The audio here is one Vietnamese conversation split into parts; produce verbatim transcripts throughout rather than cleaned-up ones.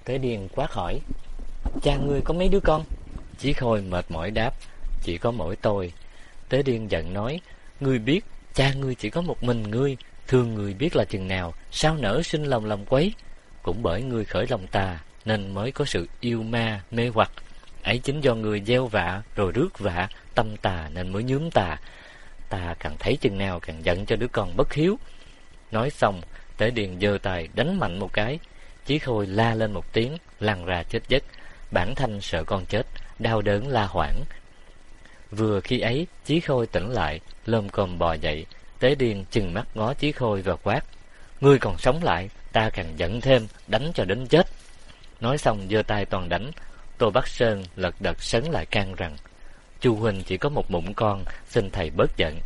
Tế Điền quát hỏi: Cha ngươi có mấy đứa con? Chí Khôi mệt mỏi đáp: Chỉ có mỗi tôi. Tế Điền giận nói: Ngươi biết cha ngươi chỉ có một mình ngươi, thương người biết là chừng nào, sao nỡ sinh lòng lòng quấy. Cũng bởi ngươi khởi lòng tà nên mới có sự yêu ma mê hoặc. Ấy chính do người gieo vạ rồi rước vạ, tâm tà nên mới nhuốm tà. Ta càng thấy chừng nào càng giận cho đứa con bất hiếu. Nói xong, Tế Điền giơ tay đánh mạnh một cái. Chí Khôi la lên một tiếng, lăn ra chết giấc. Bản Thanh sợ con chết, đau đớn la hoảng. Vừa khi ấy, Chí Khôi tỉnh lại, lồm cồm bò dậy. Tế Điền chừng mắt ngó Chí Khôi và quát: Ngươi còn sống lại, ta càng giận thêm, đánh cho đến chết. Nói xong giơ tay toàn đánh. Tô Bắc Sơn lật đật sấn lại can rằng: Chu huynh chỉ có một mụn con, xin thầy bớt giận.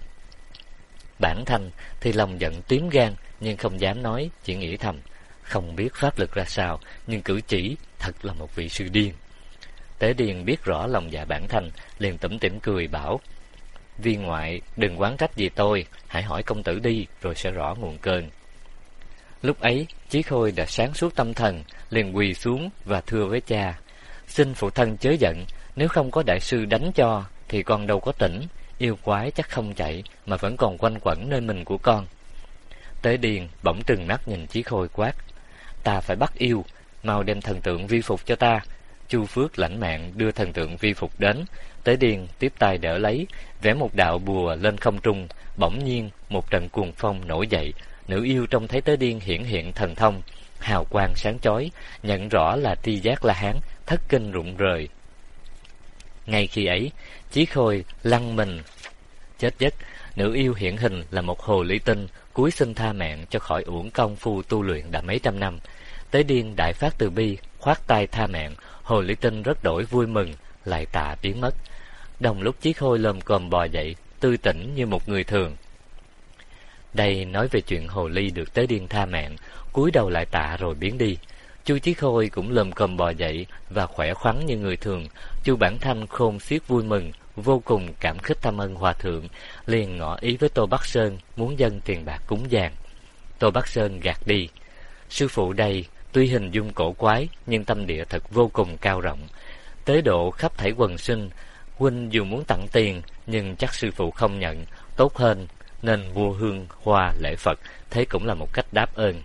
Bản Thanh thì lòng giận tím gan, nhưng không dám nói, chỉ nghĩ thầm: Không biết pháp lực ra sao, nhưng cử chỉ thật là một vị sư điên. Tế Điền biết rõ lòng dạ Bản Thanh, liền tủm tỉm cười bảo: Viên ngoại đừng oán trách gì tôi, hãy hỏi công tử đi, rồi sẽ rõ nguồn cơn. Lúc ấy Chí Khôi đã sáng suốt tâm thần, liền quỳ xuống và thưa với cha: Xin phụ thân chớ giận, nếu không có đại sư đánh cho thì con đâu có tỉnh, yêu quái chắc không chạy mà vẫn còn quanh quẩn nơi mình của con. Tế Điền bỗng trừng mắt nhìn Chí Khôi quát: Ta phải bắt yêu, mau đem thần tượng vi phục cho ta. Chu Phước lãnh mạng đưa thần tượng vi phục đến. Tế Điền tiếp tay đỡ lấy, vẽ một đạo bùa lên không trung. Bỗng nhiên một trận cuồng phong nổi dậy. Nữ yêu trông thấy Tế Điền hiển hiện thần thông, hào quang sáng chói, nhận rõ là Tri Giác La Hán, thất kinh rụng rời. Ngay khi ấy, Chí Khôi lăn mình chết giấc. Nữ yêu hiện hình là một hồ ly tinh, cúi xin tha mạng cho khỏi uổng công phu tu luyện đã mấy trăm năm. Tế Điền đại phát từ bi, khoát tay tha mạng. Hồ ly tinh rất đổi vui mừng, lại tạ biến mất. Đồng lúc Chí Khôi lồm cồm bò dậy, tươi tỉnh như một người thường. Đây nói về chuyện hồ ly được Tế Điền tha mạng, cúi đầu lại tạ rồi biến đi. Chu Chí Khôi cũng lồm cồm bò dậy và khỏe khoắn như người thường. Chu Bản Thanh khôn xiết vui mừng, vô cùng cảm kích thăm ơn hòa thượng, liền ngỏ ý với Tô Bắc Sơn muốn dâng tiền bạc cúng dường. Tô Bắc Sơn gạt đi: Sư phụ đây tuy hình dung cổ quái, nhưng tâm địa thật vô cùng cao rộng, tế độ khắp thảy quần sinh. Huynh dù muốn tặng tiền, nhưng chắc sư phụ không nhận, tốt hơn nên mua hương hoa lễ Phật, thế cũng là một cách đáp ơn.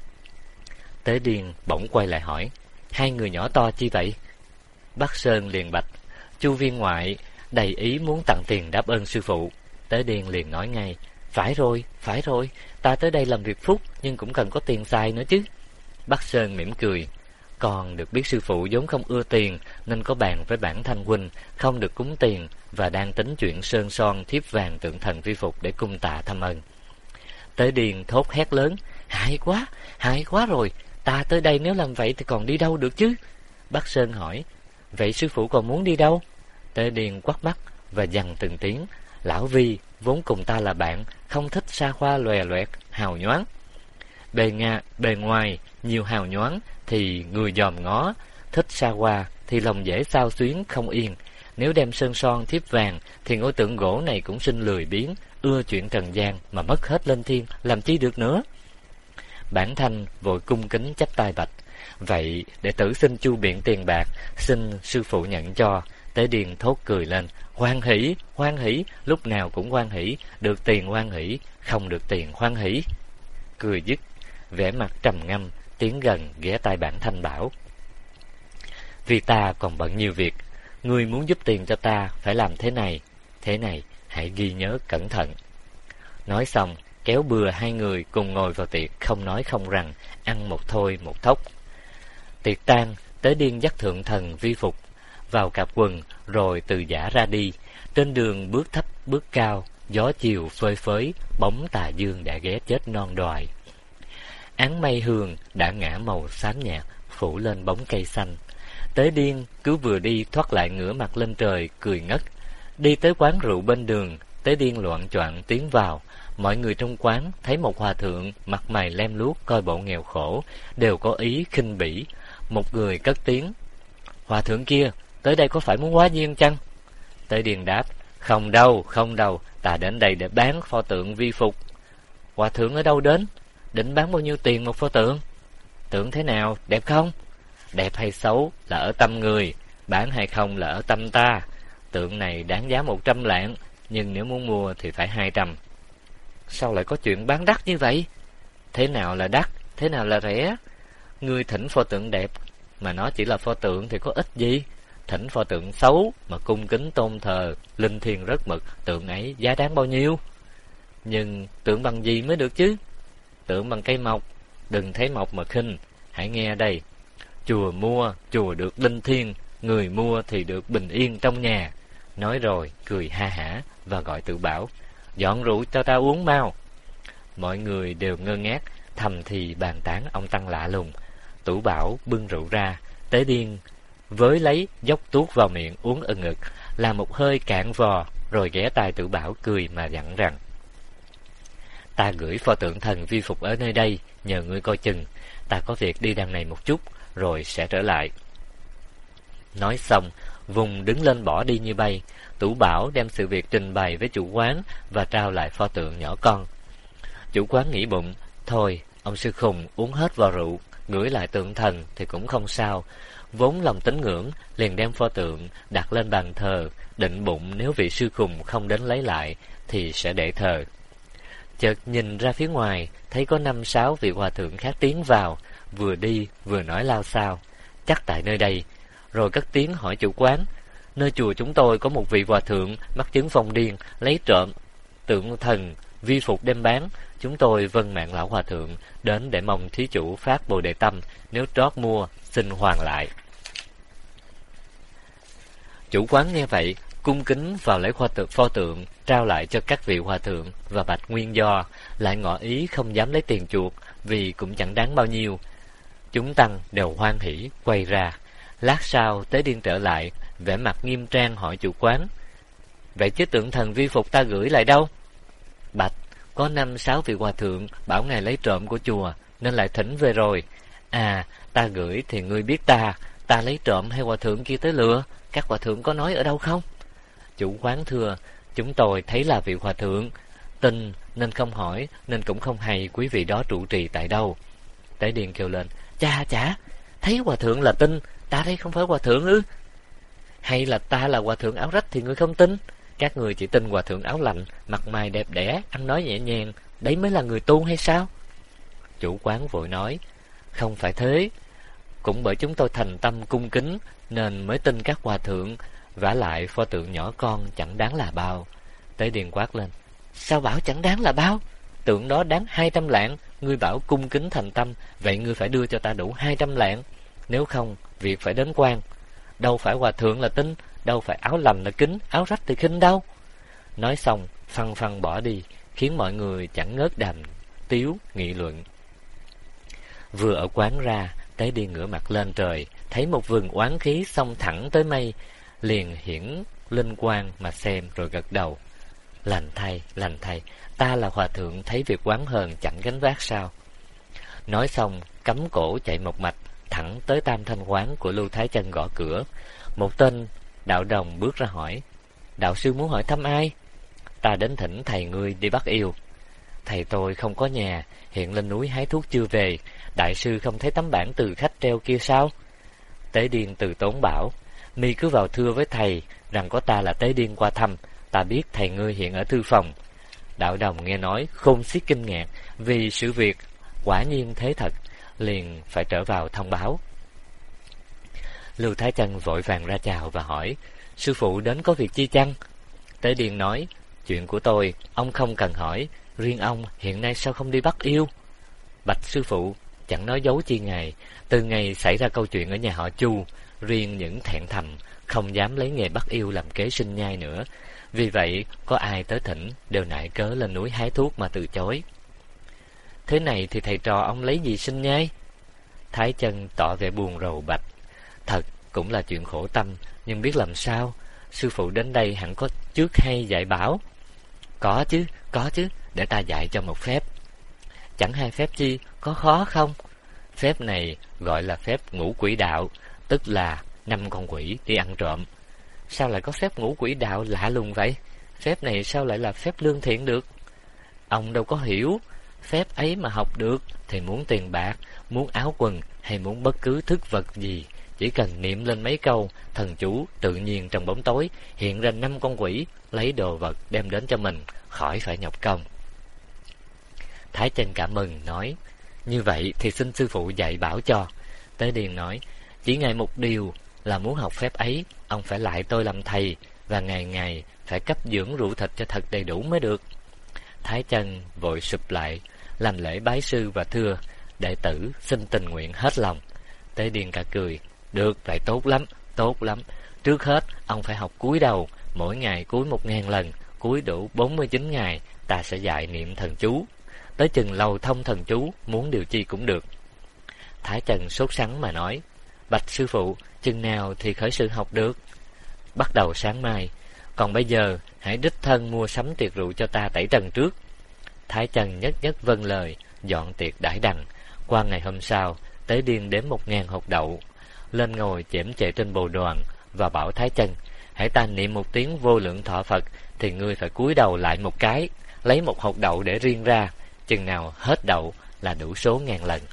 Tế Điền bỗng quay lại hỏi: Hai người nhỏ to chi vậy? Bắc Sơn liền bạch: Chu viên ngoại đầy ý muốn tặng tiền đáp ơn sư phụ. Tế Điền liền nói ngay: Phải rồi, phải rồi, ta tới đây làm việc phúc, nhưng cũng cần có tiền xài nữa chứ. Bắc Sơn mỉm cười: Con được biết sư phụ vốn không ưa tiền, nên có bàn với Bản Thanh huynh không được cúng tiền, và đang tính chuyện sơn son thiếp vàng tượng thần vi phục để cung tạ thăm ơn. Tế Điền thốt hét lớn: Hại quá, hại quá rồi, ta tới đây nếu làm vậy thì còn đi đâu được chứ? Bắc Sơn hỏi: Vậy sư phụ còn muốn đi đâu? Tế Điền quắt mắt và dằn từng tiếng: Lão Vi vốn cùng ta là bạn, không thích xa hoa lòe loẹt, hào nhoáng. Bề nga, bề ngoài nhiều hào nhoáng thì người dòm ngó, thích xa hoa thì lòng dễ xao xuyến không yên. Nếu đem sơn son thiếp vàng thì ngôi tượng gỗ này cũng sinh lười biếng, ưa chuyện trần gian mà mất hết lên thiên, làm chi được nữa. Bản Thanh vội cung kính chắp tay bạch: Vậy đệ tử xin chu biện tiền bạc, xin sư phụ nhận cho. Tế Điền thốt cười lên: Hoan hỷ, hoan hỷ, lúc nào cũng hoan hỷ, được tiền hoan hỷ, không được tiền hoan hỷ. Cười dứt, vẻ mặt trầm ngâm, tiến gần ghé tai Bản Thanh bảo: Vì ta còn bận nhiều việc, ngươi muốn giúp tiền cho ta phải làm thế này, thế này, hãy ghi nhớ cẩn thận. Nói xong, kéo bừa hai người cùng ngồi vào tiệc, không nói không rằng, ăn một thôi một thốc. Tiệc tan, Tế Điền dắt thượng thần vi phục vào cạp quần, rồi từ giã ra đi. Trên đường bước thấp bước cao, gió chiều phơi phới, bóng tà dương đã ghé chết non đoài. Áng mây hường đã ngả màu xám nhạt, phủ lên bóng cây xanh. Tế Điền cứ vừa đi thoát lại ngửa mặt lên trời, cười ngất. Đi tới quán rượu bên đường, Tế Điền loạng choạng tiến vào. Mọi người trong quán thấy một hòa thượng mặt mày lem luốc, coi bộ nghèo khổ, đều có ý khinh bỉ. Một người cất tiếng: Hòa thượng kia, tới đây có phải muốn hóa duyên chăng? Tế Điền đáp: Không đâu, không đâu, ta đến đây để bán pho tượng vi phục. Hòa thượng ở đâu đến? Định bán bao nhiêu tiền một pho tượng? Tượng thế nào, đẹp không? Đẹp hay xấu là ở tâm người, bán hay không là ở tâm ta. Tượng này đáng giá một trăm lạng, nhưng nếu muốn mua thì phải hai trăm. Sao lại có chuyện bán đắt như vậy? Thế nào là đắt, thế nào là rẻ? Ngươi thỉnh pho tượng đẹp, mà nó chỉ là pho tượng thì có ích gì? Thỉnh pho tượng xấu mà cung kính tôn thờ, linh thiêng rất mực, tượng ấy giá đáng bao nhiêu? Nhưng tượng bằng gì mới được chứ? Tượng bằng cây mộc, đừng thấy mộc mà khinh. Hãy nghe đây, chùa mua, chùa được linh thiêng, người mua thì được bình yên trong nhà. Nói rồi, cười ha hả và gọi Tử Bảo, dọn rượu cho ta uống mau. Mọi người đều ngơ ngác, thầm thì bàn tán ông Tăng lạ lùng. Tử Bảo bưng rượu ra, Tế Điên với lấy dốc tuốt vào miệng uống ừng ực, làm một hơi cạn vò, rồi ghé tai Tử Bảo cười mà dặn rằng: ta gửi pho tượng thần vi phục ở nơi đây, nhờ ngươi coi chừng. Ta có việc đi đằng này một chút, rồi sẽ trở lại. Nói xong, vùng đứng lên bỏ đi như bay. Tử Bảo đem sự việc trình bày với chủ quán và trao lại pho tượng nhỏ con. Chủ quán nghĩ bụng, thôi, ông sư khùng uống hết vò rượu, gửi lại tượng thần thì cũng không sao. Vốn lòng tín ngưỡng, liền đem pho tượng đặt lên bàn thờ, định bụng nếu vị sư khùng không đến lấy lại thì sẽ để thờ. Chợt nhìn ra phía ngoài, thấy có năm sáu vị hòa thượng khác tiến vào, vừa đi vừa nói lao xao, chắc tại nơi đây. Rồi cất tiếng hỏi chủ quán, nơi chùa chúng tôi có một vị hòa thượng mắc chứng phong điên, lấy trộm tượng thần vi phục đem bán. Chúng tôi vâng mạng lão hòa thượng đến để mong thí chủ phát bồ đề tâm, nếu trót mua xin hoàn lại. Chủ quán nghe vậy, cung kính vào lấy pho tượng, pho tượng trao lại cho các vị hòa thượng và bạch nguyên do, lại ngỏ ý không dám lấy tiền chuộc vì cũng chẳng đáng bao nhiêu. Chúng tăng đều hoan hỉ quay ra. Lát sau Tế Điên trở lại, vẻ mặt nghiêm trang hỏi chủ quán, vậy chứ tượng thần vi phục ta gửi lại đâu? Bạch, có năm sáu vị hòa thượng bảo ngài lấy trộm của chùa nên lại thỉnh về rồi. À, ta gửi thì ngươi biết ta, ta lấy trộm hay hòa thượng kia tới lừa? Các hòa thượng có nói ở đâu không? Chủ quán thưa, chúng tôi thấy là vị hòa thượng, tin nên không hỏi, nên cũng không hay quý vị đó trụ trì tại đâu. Tế Điền kêu lên, chà chà, thấy hòa thượng là tin, ta đây không phải hòa thượng ư? Hay là ta là hòa thượng áo rách thì ngươi không tin? Các người chỉ tin hòa thượng áo lạnh, mặt mày đẹp đẽ, ăn nói nhẹ nhàng, đấy mới là người tu hay sao? Chủ quán vội nói, không phải thế, cũng bởi chúng tôi thành tâm cung kính nên mới tin các hòa thượng, vả lại pho tượng nhỏ con chẳng đáng là bao. Tế Điền quát lên, sao bảo chẳng đáng là bao? Tượng đó đáng hai trăm lạng, ngươi bảo cung kính thành tâm, vậy ngươi phải đưa cho ta đủ hai trăm lạng, nếu không việc phải đến quan. Đâu phải hòa thượng là tin, đâu phải áo lành là kính, áo rách thì khinh đâu. Nói xong phăng phăng bỏ đi, khiến mọi người chẳng ngớt đàm tiếu nghị luận. Vừa ở quán ra, Tế Điền ngửa mặt lên trời, thấy một vườn oán khí xông thẳng tới mây, liền hiển linh quang mà xem rồi gật đầu. Lành thay, lành thay, ta là hòa thượng thấy việc oán hờn chẳng gánh vác sao? Nói xong cắm cổ chạy một mạch thẳng tới Tam Thanh quán của Lưu Thái Chân gõ cửa. Một tên đạo đồng bước ra hỏi, đạo sư muốn hỏi thăm ai? Ta đến thỉnh thầy ngươi đi bắt yêu. Thầy tôi không có nhà, hiện lên núi hái thuốc chưa về. Đại sư không thấy tấm bảng từ khách treo kia sao? Tế Điên từ tốn bảo, mi cứ vào thưa với thầy rằng có ta là Tế Điên qua thăm, ta biết thầy ngươi hiện ở thư phòng. Đạo đồng nghe nói khôn xiết kinh ngạc, vì sự việc quả nhiên thế thật, liền phải trở vào thông báo. Lưu Thái Chân vội vàng ra chào và hỏi, sư phụ đến có việc chi chăng? Tế Điên nói, chuyện của tôi ông không cần hỏi, riêng ông hiện nay sao không đi bắt yêu? Bạch sư phụ, chẳng nói dấu chi ngài, từ ngày xảy ra câu chuyện ở nhà họ Chu, riêng những thẹn thầm không dám lấy nghề bắt yêu làm kế sinh nhai nữa. Vì vậy có ai tới thỉnh đều nại cớ lên núi hái thuốc mà từ chối. Thế này thì thầy trò ông lấy gì sinh nhai? Thái Chân tỏ vẻ buồn rầu bạch, thật cũng là chuyện khổ tâm, nhưng biết làm sao? Sư phụ đến đây hẳn có trước hay dạy bảo. Có chứ, có chứ, để ta dạy cho một phép. Chẳng hay phép chi, có khó không? Phép này gọi là phép ngũ quỷ đạo, tức là năm con quỷ đi ăn trộm. Sao lại có phép ngũ quỷ đạo lạ lùng vậy? Phép này sao lại là phép lương thiện được? Ông đâu có hiểu. phép ấy mà học được thì muốn tiền bạc, muốn áo quần hay muốn bất cứ thức vật gì, chỉ cần niệm lên mấy câu thần chú, tự nhiên trong bóng tối hiện ra năm con quỷ lấy đồ vật đem đến cho mình, khỏi phải nhọc công. Thái Chân cảm mừng nói: như vậy thì xin sư phụ dạy bảo cho. Tế Điền nói: chỉ ngại một điều là muốn học phép ấy, ông phải lại tôi làm thầy, và ngày ngày phải cấp dưỡng rượu thịt cho thật đầy đủ mới được. Thái Chân vội sụp lại, làm lễ bái sư và thưa: đệ tử xin tình nguyện hết lòng. Tế Điền cả cười: được, vậy tốt lắm, tốt lắm. Trước hết ông phải học cúi đầu, mỗi ngày cúi một ngàn lần, cúi đủ bốn mươi chín ngày, ta sẽ dạy niệm thần chú. Tới chừng lầu thông thần chú, muốn điều chi cũng được. Thái Chân sốt sắng mà nói: bạch sư phụ, chừng nào thì khởi sự học được? Bắt đầu sáng mai, còn bây giờ hãy đích thân mua sắm tiệc rượu cho ta tẩy trần trước. Thái Chân nhất nhất vâng lời, dọn tiệc đãi đằng. Qua ngày hôm sau, Tế Điên đếm một ngàn hột đậu, lên ngồi chễm chệ trên bồ đoàn và bảo Thái Chân: hãy ta niệm một tiếng vô lượng thọ Phật thì ngươi phải cúi đầu lại một cái, lấy một hột đậu để riêng ra, chừng nào hết đậu là đủ số ngàn lần.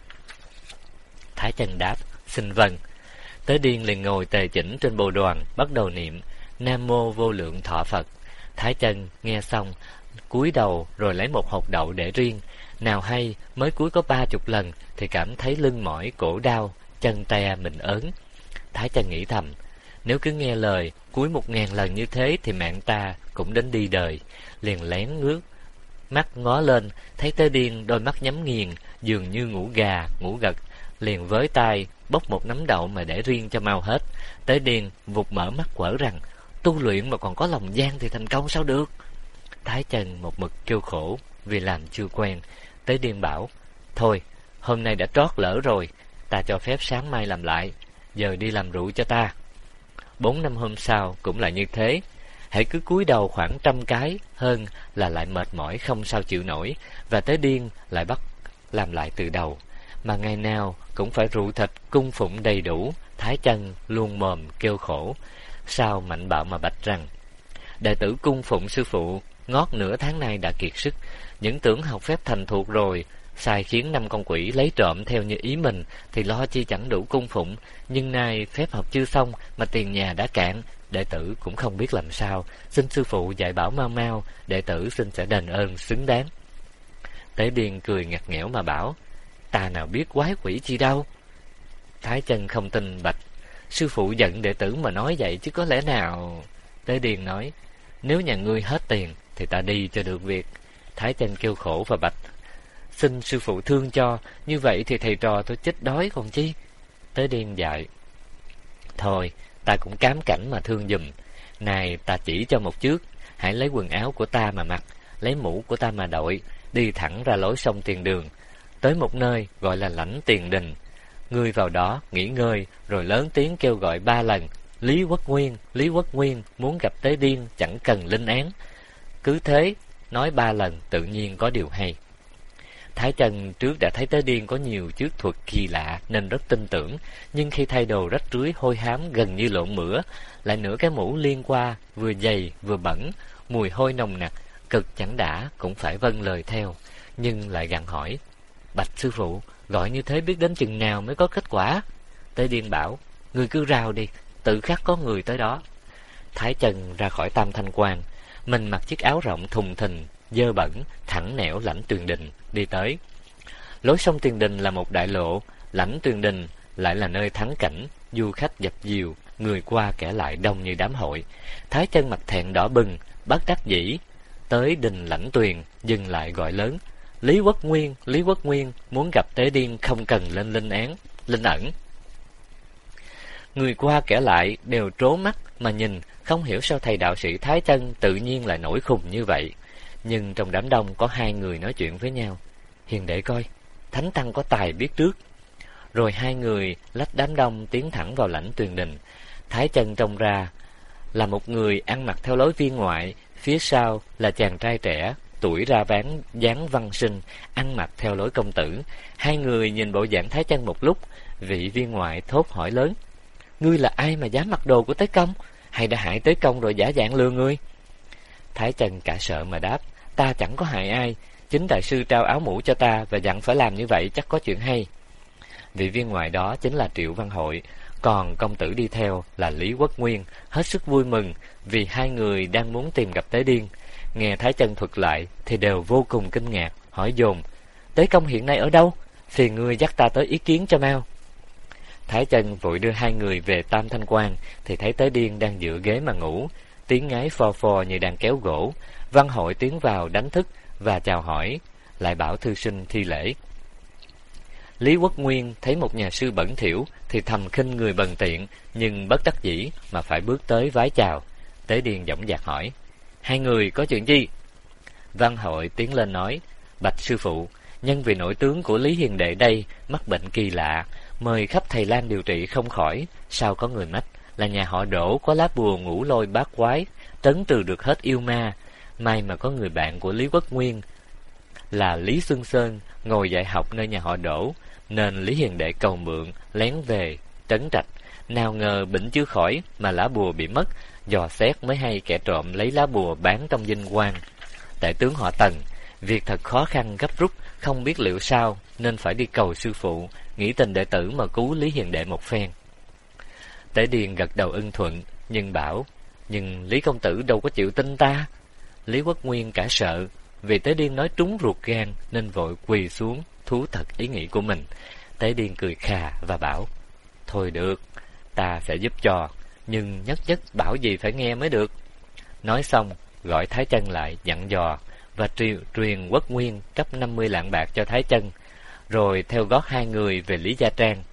Thái Chân đáp: xin vâng. Tế Điên liền ngồi tề chỉnh trên bồ đoàn, bắt đầu niệm Nam Mô Vô Lượng Thọ Phật. Thái Chân nghe xong, cúi đầu rồi lấy một hột đậu để riêng. Nào hay mới cúi có ba chục lần thì cảm thấy lưng mỏi, cổ đau, chân te mình ớn. Thái Chân nghĩ thầm: nếu cứ nghe lời cúi một ngàn lần như thế thì mạng ta cũng đến đi đời. Liền lén ngước mắt ngó lên, thấy Tế Điên đôi mắt nhắm nghiền, dường như ngủ gà ngủ gật, liền với tay bốc một nắm đậu mà để riêng cho mau hết. Tế Điên vụt mở mắt quở rằng: tu luyện mà còn có lòng gian thì thành công sao được? Thái Chân một mực kêu khổ vì làm chưa quen. Tế Điên bảo: thôi, hôm nay đã trót lỡ rồi, ta cho phép sáng mai làm lại, giờ đi làm rượu cho ta. Bốn năm hôm sau cũng là như thế, hãy cứ cúi đầu khoảng trăm cái hơn là lại mệt mỏi không sao chịu nổi, và Tế Điên lại bắt làm lại từ đầu. Mà ngày nào cũng phải rượu thịt cung phụng đầy đủ. Thái Chân luôn mồm kêu khổ. Sao Mạnh Bạo mà bạch rằng: đệ tử cung phụng sư phụ ngót nửa tháng nay đã kiệt sức, những tưởng học phép thành thuộc rồi, sai khiến năm con quỷ lấy trộm theo như ý mình thì lo chi chẳng đủ cung phụng, nhưng nay phép học chưa xong mà tiền nhà đã cạn, đệ tử cũng không biết làm sao, xin sư phụ dạy bảo mau mau, đệ tử xin sẽ đền ơn xứng đáng. Tế Điên cười ngặt nghẽo mà bảo: ta nào biết quái quỷ chi đâu. Thái Chân không tin bạch: sư phụ giận đệ tử mà nói vậy chứ có lẽ nào. Tế Điên nói: nếu nhà ngươi hết tiền thì ta đi cho được việc. Thái Chân kêu khổ và bạch: xin sư phụ thương cho, như vậy thì thầy trò tôi chết đói còn chi. Tế Điên dạy: thôi, ta cũng cám cảnh mà thương giùm. Này, ta chỉ cho một trước, hãy lấy quần áo của ta mà mặc, lấy mũ của ta mà đội, đi thẳng ra lối sông Tiền Đường, tới một nơi gọi là Lãnh Tiền Đình. Ngươi vào đó nghỉ ngơi, rồi lớn tiếng kêu gọi ba lần: Lý Quốc Nguyên, Lý Quốc Nguyên, muốn gặp Tế Điên, chẳng cần linh án. Cứ thế nói ba lần, tự nhiên có điều hay. Thái Chân trước đã thấy Tế Điên có nhiều chước thuật kỳ lạ nên rất tin tưởng, nhưng khi thay đồ rách rưới hôi hám gần như lộn mửa, lại nửa cái mũ liên qua vừa dày vừa bẩn, mùi hôi nồng nặc, cực chẳng đã cũng phải vâng lời theo, nhưng lại gặng hỏi: bạch sư phụ, gọi như thế biết đến chừng nào mới có kết quả? Tế Điên bảo: người cứ rao đi, tự khắc có người tới đó. Thái Chân ra khỏi Tam Thanh Quan, mình mặc chiếc áo rộng thùng thình, dơ bẩn, thẳng nẻo Lãnh Tuyền Đình đi tới. Lối sông Tiền Đình là một đại lộ, Lãnh Tuyền Đình lại là nơi thắng cảnh, du khách dập dìu, người qua kẻ lại đông như đám hội. Thái Chân mặt thẹn đỏ bừng, bất đắc dĩ tới đình Lãnh Tuyền, dừng lại gọi lớn: Lý Quốc Nguyên, Lý Quốc Nguyên, muốn gặp Tế Điên không cần lên linh án, linh ẩn. Người qua kẻ lại đều trố mắt mà nhìn, không hiểu sao thầy đạo sĩ Thái Chân tự nhiên lại nổi khùng như vậy. Nhưng trong đám đông có hai người nói chuyện với nhau: hiền đệ coi, Thánh Tăng có tài biết trước. Rồi hai người lách đám đông tiến thẳng vào Lãnh Tuyền Đình. Thái Chân trông ra là một người ăn mặc theo lối viên ngoại, phía sau là chàng trai trẻ, tuổi ra ván dáng văn sinh, ăn mặc theo lối công tử. Hai người nhìn bộ dạng Thái Chân một lúc, vị viên ngoại thốt hỏi lớn: ngươi là ai mà dám mặc đồ của Tế Công? Hay đã hại Tế Công rồi giả dạng lừa ngươi? Thái Chân cả sợ mà đáp: ta chẳng có hại ai, chính đại sư trao áo mũ cho ta và dặn phải làm như vậy, chắc có chuyện hay. Vị viên ngoại đó chính là Triệu Văn Hội, còn công tử đi theo là Lý Quốc Nguyên, hết sức vui mừng vì hai người đang muốn tìm gặp Tế Điên. Nghe Thái Chân thuật lại thì đều vô cùng kinh ngạc, hỏi dồn: Tế công hiện nay ở đâu? Phiền ngươi dắt ta tới ý kiến cho mau. Thái Chân vội đưa hai người về Tam Thanh Quan thì thấy Tế Điên đang dựa ghế mà ngủ, tiếng ngáy phò phò như đang kéo gỗ. Văn Hội tiến vào đánh thức và chào hỏi, lại bảo thư sinh thi lễ. Lý Quốc Nguyên thấy một nhà sư bẩn thỉu thì thầm khinh người bần tiện, nhưng bất đắc dĩ mà phải bước tới vái chào. Tế Điên dõng dạc hỏi: Hai người có chuyện gì? Văn Hội tiến lên nói: Bạch sư phụ, nhân vì nội tướng của Lý Hiền đệ đây mắc bệnh kỳ lạ, mời khắp thầy lang điều trị không khỏi. Sao có người mách là nhà họ Đỗ có lá bùa ngũ lôi bát quái, trấn trừ được hết yêu ma. May mà có người bạn của Lý Quốc Nguyên là Lý Xuân Sơn ngồi dạy học nơi nhà họ Đỗ, nên Lý Hiền đệ cầu mượn lén về trấn trạch. Nào ngờ bệnh chưa khỏi mà lá bùa bị mất, dò xét mới hay kẻ trộm lấy lá bùa bán trong dinh quan. Đại tướng họ Tần, việc thật khó khăn gấp rút, không biết liệu sao, nên phải đi cầu sư phụ, nghĩ tình đệ tử mà cứu Lý Hiền đệ một phen. Tế Điền gật đầu ưng thuận, nhưng bảo: Nhưng Lý công tử đâu có chịu tin ta. Lý Quốc Nguyên cả sợ, vì Tế Điên nói trúng ruột gan nên vội quỳ xuống thú thật ý nghĩ của mình. Tế Điên cười khà và bảo: Thôi được, ta sẽ giúp cho, nhưng nhất nhất bảo gì phải nghe mới được. Nói xong gọi Thái Chân lại dặn dò và truyền, truyền Quốc Nguyên cấp năm mươi lạng bạc cho Thái Chân, rồi theo gót hai người về Lý Gia Trang.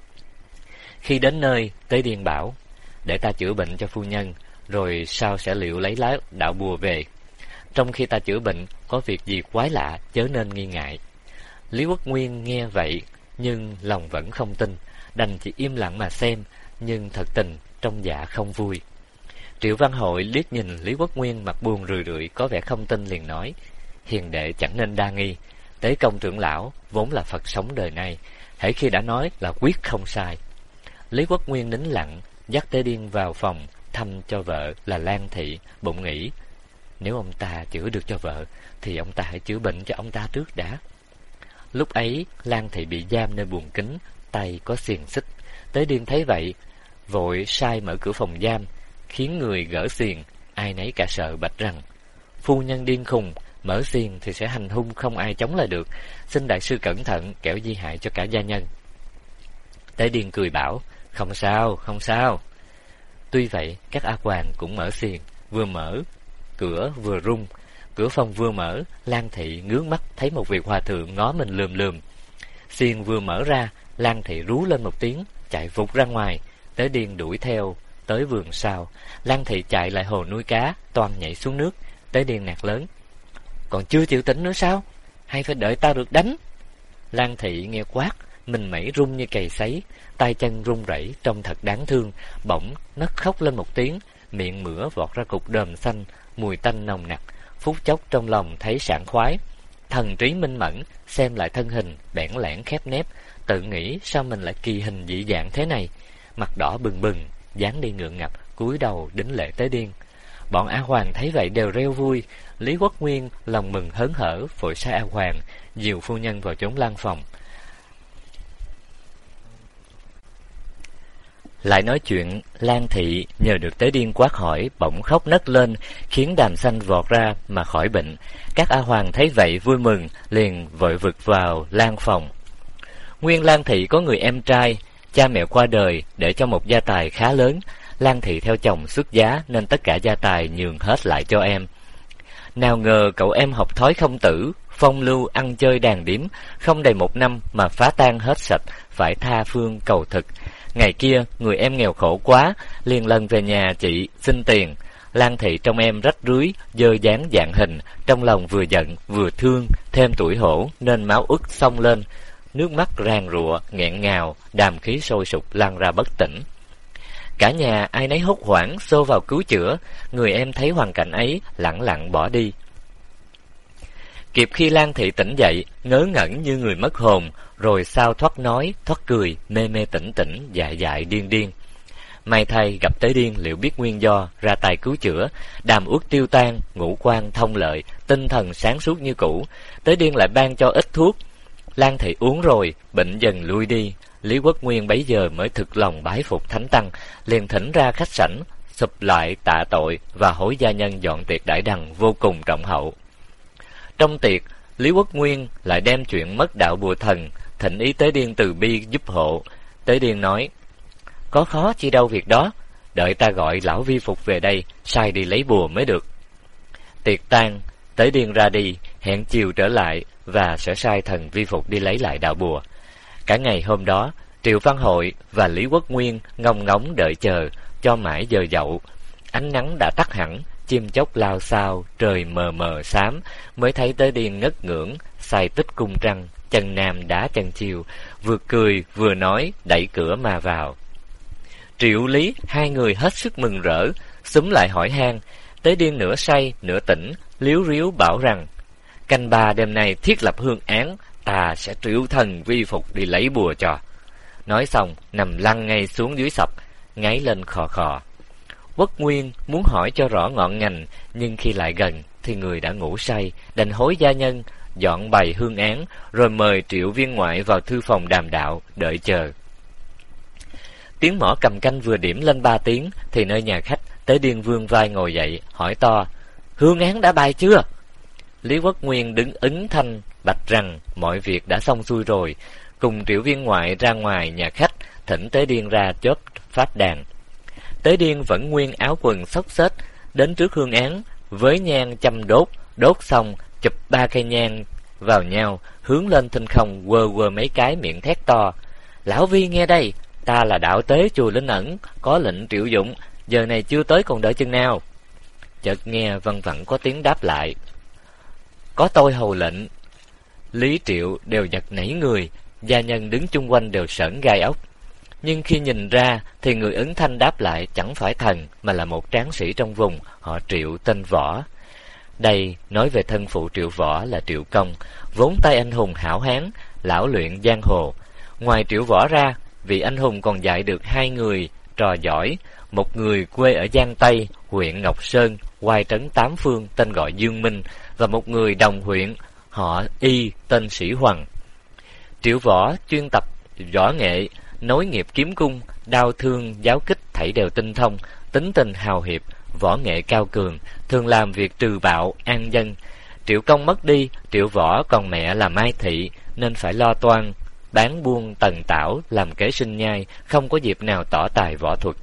Khi đến nơi, Tế Điên bảo: Để ta chữa bệnh cho phu nhân, rồi sau sẽ liệu lấy lá đạo bùa về. Trong khi ta chữa bệnh, có việc gì quái lạ, chớ nên nghi ngại. Lý Quốc Nguyên nghe vậy, nhưng lòng vẫn không tin, đành chỉ im lặng mà xem, nhưng thật tình trong dạ không vui. Triệu Văn Hội liếc nhìn Lý Quốc Nguyên mặt buồn rười rượi, có vẻ không tin, liền nói: Hiền đệ chẳng nên đa nghi. Tế công trưởng lão vốn là Phật sống đời nay, hễ khi đã nói là quyết không sai. Lý Quốc Nguyên nín lặng, dắt Tế Điên vào phòng thăm cho vợ là Lan Thị, bụng nghĩ: Nếu ông ta chữa được cho vợ thì ông ta hãy chữa bệnh cho ông ta trước đã. Lúc ấy Lan Thị bị giam nơi buồng kính, tay có xiềng xích. Tế Điên thấy vậy, vội sai mở cửa phòng giam, khiến người gỡ xiềng. Ai nấy cả sợ, bạch rằng: Phu nhân điên khùng, mở xiềng thì sẽ hành hung không ai chống lại được, xin đại sư cẩn thận, kẻo di hại cho cả gia nhân. Tế Điên cười bảo: Không sao, không sao. Tuy vậy các A Hoàng cũng mở xiềng, vừa mở cửa vừa rung. Cửa phòng vừa mở, Lan Thị ngước mắt thấy một vị hòa thượng ngó mình lườm lườm. Xiềng vừa mở ra, Lan Thị rú lên một tiếng, chạy vụt ra ngoài. Tế Điên đuổi theo tới vườn sau. Lan Thị chạy lại hồ nuôi cá, toàn nhảy xuống nước. Tế Điên nạt lớn: Còn chưa chịu tỉnh nữa sao? Hay phải đợi ta được đánh? Lan Thị nghe quát, mình mẩy run như cày sấy, tay chân run rẩy trông thật đáng thương. Bỗng nấc khóc lên một tiếng, miệng mửa vọt ra cục đờm xanh, mùi tanh nồng nặc. Phút chốc trong lòng thấy sảng khoái, thần trí minh mẫn, xem lại thân hình bẽn lẽn khép nép, tự nghĩ sao mình lại kỳ hình dị dạng thế này. Mặt đỏ bừng bừng, dáng đi ngượng ngập, cúi đầu đính lễ Tế Điên. Bọn A Hoàng thấy vậy đều reo vui. Lý Quốc Nguyên lòng mừng hớn hở, vội sai A Hoàng dìu phu nhân vào chốn lan phòng. Lại nói chuyện, Lan Thị nhờ được Tế Điên quát hỏi, bỗng khóc nấc lên, khiến đàm xanh vọt ra mà khỏi bệnh. Các A Hoàng thấy vậy vui mừng, liền vội vực vào lan phòng. Nguyên Lan Thị có người em trai, cha mẹ qua đời để cho một gia tài khá lớn. Lan Thị theo chồng xuất giá nên tất cả gia tài nhường hết lại cho em. Nào ngờ cậu em học thói không tử, phong lưu ăn chơi đàn điếm, không đầy một năm mà phá tan hết sạch, phải tha phương cầu thực. Ngày kia người em nghèo khổ quá, liền lần về nhà chị xin tiền. Lan Thị trong em rách rưới, dơ dáng dạng hình, trong lòng vừa giận vừa thương, thêm tuổi hổ nên máu ức xông lên, nước mắt ràn rụa nghẹn ngào, đàm khí sôi sục lan ra bất tỉnh. Cả nhà ai nấy hốt hoảng xô vào cứu chữa. Người em thấy hoàn cảnh ấy lẳng lặng bỏ đi. Kịp khi Lan Thị tỉnh dậy, ngớ ngẩn như người mất hồn, rồi sao thoát nói thoát cười, mê mê tỉnh tỉnh, dại dại điên điên. May thay gặp Tế Điên liệu biết nguyên do, ra tay cứu chữa, đàm uất tiêu tan, ngũ quan thông lợi, tinh thần sáng suốt như cũ. Tế Điên lại ban cho ít thuốc. Lan Thị uống rồi, bệnh dần lui đi. Lý Quốc Nguyên bấy giờ mới thực lòng bái phục Thánh Tăng, liền thỉnh ra khách sảnh, sụp lại tạ tội và hối gia nhân dọn tiệc đãi đằng vô cùng trọng hậu. Trong tiệc, Lý Quốc Nguyên lại đem chuyện mất đạo bùa thần, thỉnh ý Tế Điên từ bi giúp hộ. Tế Điên nói: có khó chi đâu việc đó, đợi ta gọi lão vi phục về đây, sai đi lấy bùa mới được. Tiệc tan, Tế Điên ra đi, hẹn chiều trở lại và sẽ sai thần vi phục đi lấy lại đạo bùa. Cả ngày hôm đó, Triệu Văn Hội và Lý Quốc Nguyên ngông ngóng đợi chờ, cho mãi giờ dậu. Ánh nắng đã tắt hẳn, chim chóc lao xao, trời mờ mờ xám, mới thấy Tế Điên ngất ngưỡng, xài tích cung trăng, chân nam đá chân chiều, vừa cười vừa nói, đẩy cửa mà vào. Triệu Lý hai người hết sức mừng rỡ, xúm lại hỏi han. Tế Điên nửa say nửa tỉnh, liếu riếu bảo rằng: canh ba đêm nay thiết lập hương án, ta sẽ triệu thần vi phục đi lấy bùa cho. Nói xong nằm lăn ngay xuống dưới sập, ngáy lên khò khò. Quốc Nguyên muốn hỏi cho rõ ngọn ngành, nhưng khi lại gần thì người đã ngủ say, đành hối gia nhân dọn bày hương án, rồi mời Triệu viên ngoại vào thư phòng đàm đạo đợi chờ. Tiếng mõ cầm canh vừa điểm lên ba tiếng thì nơi nhà khách, Tế Điên vươn vai ngồi dậy hỏi to: hương án đã bài chưa? Lý Quốc Nguyên đứng ứng thanh bạch rằng mọi việc đã xong xuôi rồi, cùng Triệu viên ngoại ra ngoài nhà khách, thỉnh Tế Điên ra chớp pháp đàn. Tế Điên vẫn nguyên áo quần xốc xếch, đến trước hương án với nhang châm đốt, đốt xong chụp ba cây nhang vào nhau, hướng lên thinh không, quơ quơ mấy cái, miệng thét to: lão vi nghe đây, ta là đạo tế chùa Linh Ẩn, có lệnh triệu dụng, giờ này chưa tới còn đợi chừng nào? Chợt nghe văng vẳng có tiếng đáp lại: có tôi hầu lệnh. Lý Triệu đều giật nảy người, gia nhân đứng chung quanh đều sởn gai ốc. Nhưng khi nhìn ra thì người ứng thanh đáp lại chẳng phải thần, mà là một tráng sĩ trong vùng, họ Triệu tên Võ. Đây nói về thân phụ Triệu Võ là Triệu Công, vốn tay anh hùng hảo hán, lão luyện giang hồ. Ngoài Triệu Võ ra, vị anh hùng còn dạy được hai người trò giỏi, một người quê ở Giang Tây, huyện Ngọc Sơn, oai trấn tám phương, tên gọi Dương Minh, và một người đồng huyện, họ Y, tên Sĩ Hoằng. Triệu Võ chuyên tập võ nghệ, nối nghiệp kiếm cung, đao thương, giáo kích thảy đều tinh thông, tính tình hào hiệp, võ nghệ cao cường, thường làm việc trừ bạo, an dân. Triệu Công mất đi, Triệu Võ còn mẹ là Mai Thị, nên phải lo toan bán buôn tần tảo, làm kế sinh nhai, không có dịp nào tỏ tài võ thuật.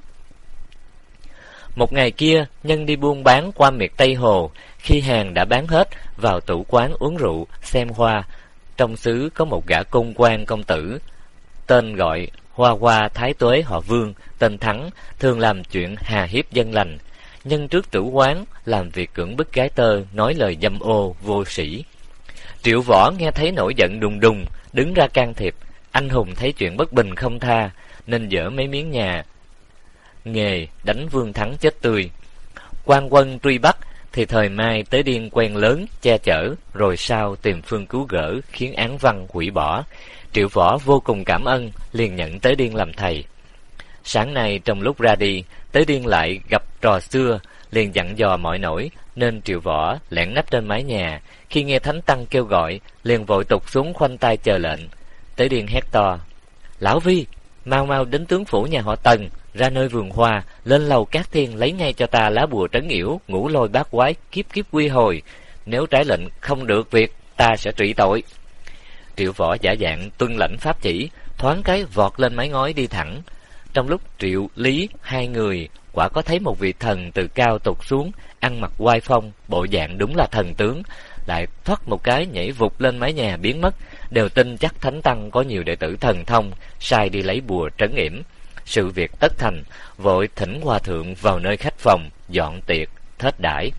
Một ngày kia, nhân đi buôn bán qua miệt Tây Hồ, khi hàng đã bán hết, vào tủ quán uống rượu, xem hoa. Trong xứ có một gã công quan công tử, tên gọi Hoa Hoa Thái Tuế họ Vương, tên Thắng, thường làm chuyện hà hiếp dân lành. Nhân trước tử quán làm việc cưỡng bức gái tơ, nói lời dâm ô vô sĩ. Triệu Võ nghe thấy nổi giận đùng đùng, đứng ra can thiệp. Anh hùng thấy chuyện bất bình không tha, nên dỡ mấy miếng nhà nghề đánh Vương Thắng chết tươi. Quan quân truy bắt thì thời Mai Tế Điên quen lớn che chở, rồi sau tìm phương cứu gỡ, khiến án văn hủy bỏ. Triệu Võ vô cùng cảm ơn, liền nhận Tế Điên làm thầy. Sáng nay trong lúc ra đi, Tế Điên lại gặp trò xưa, liền dặn dò mọi nỗi, nên Triệu Võ lẻn nấp trên mái nhà. Khi nghe Thánh Tăng kêu gọi, liền vội tụt xuống khoanh tay chờ lệnh. Tế Điên hét to: lão vi, mau mau đến tướng phủ nhà họ Tần, ra nơi vườn hoa, lên lầu Cát Thiên lấy ngay cho ta lá bùa trấn yểu, ngũ lôi bát quái, kiếp kiếp quy hồi. Nếu trái lệnh không được việc, ta sẽ trị tội. Triệu Võ giả dạng tuân lãnh pháp chỉ, thoáng cái vọt lên mái ngói đi thẳng. Trong lúc Triệu Lý hai người quả có thấy một vị thần từ cao tụt xuống, ăn mặc oai phong, bộ dạng đúng là thần tướng, lại thoát một cái nhảy vụt lên mái nhà biến mất. Đều tin chắc Thánh Tăng có nhiều đệ tử thần thông, sai đi lấy bùa trấn yểm. Sự việc tất thành, vội thỉnh hòa thượng vào nơi khách phòng, dọn tiệc thết đãi.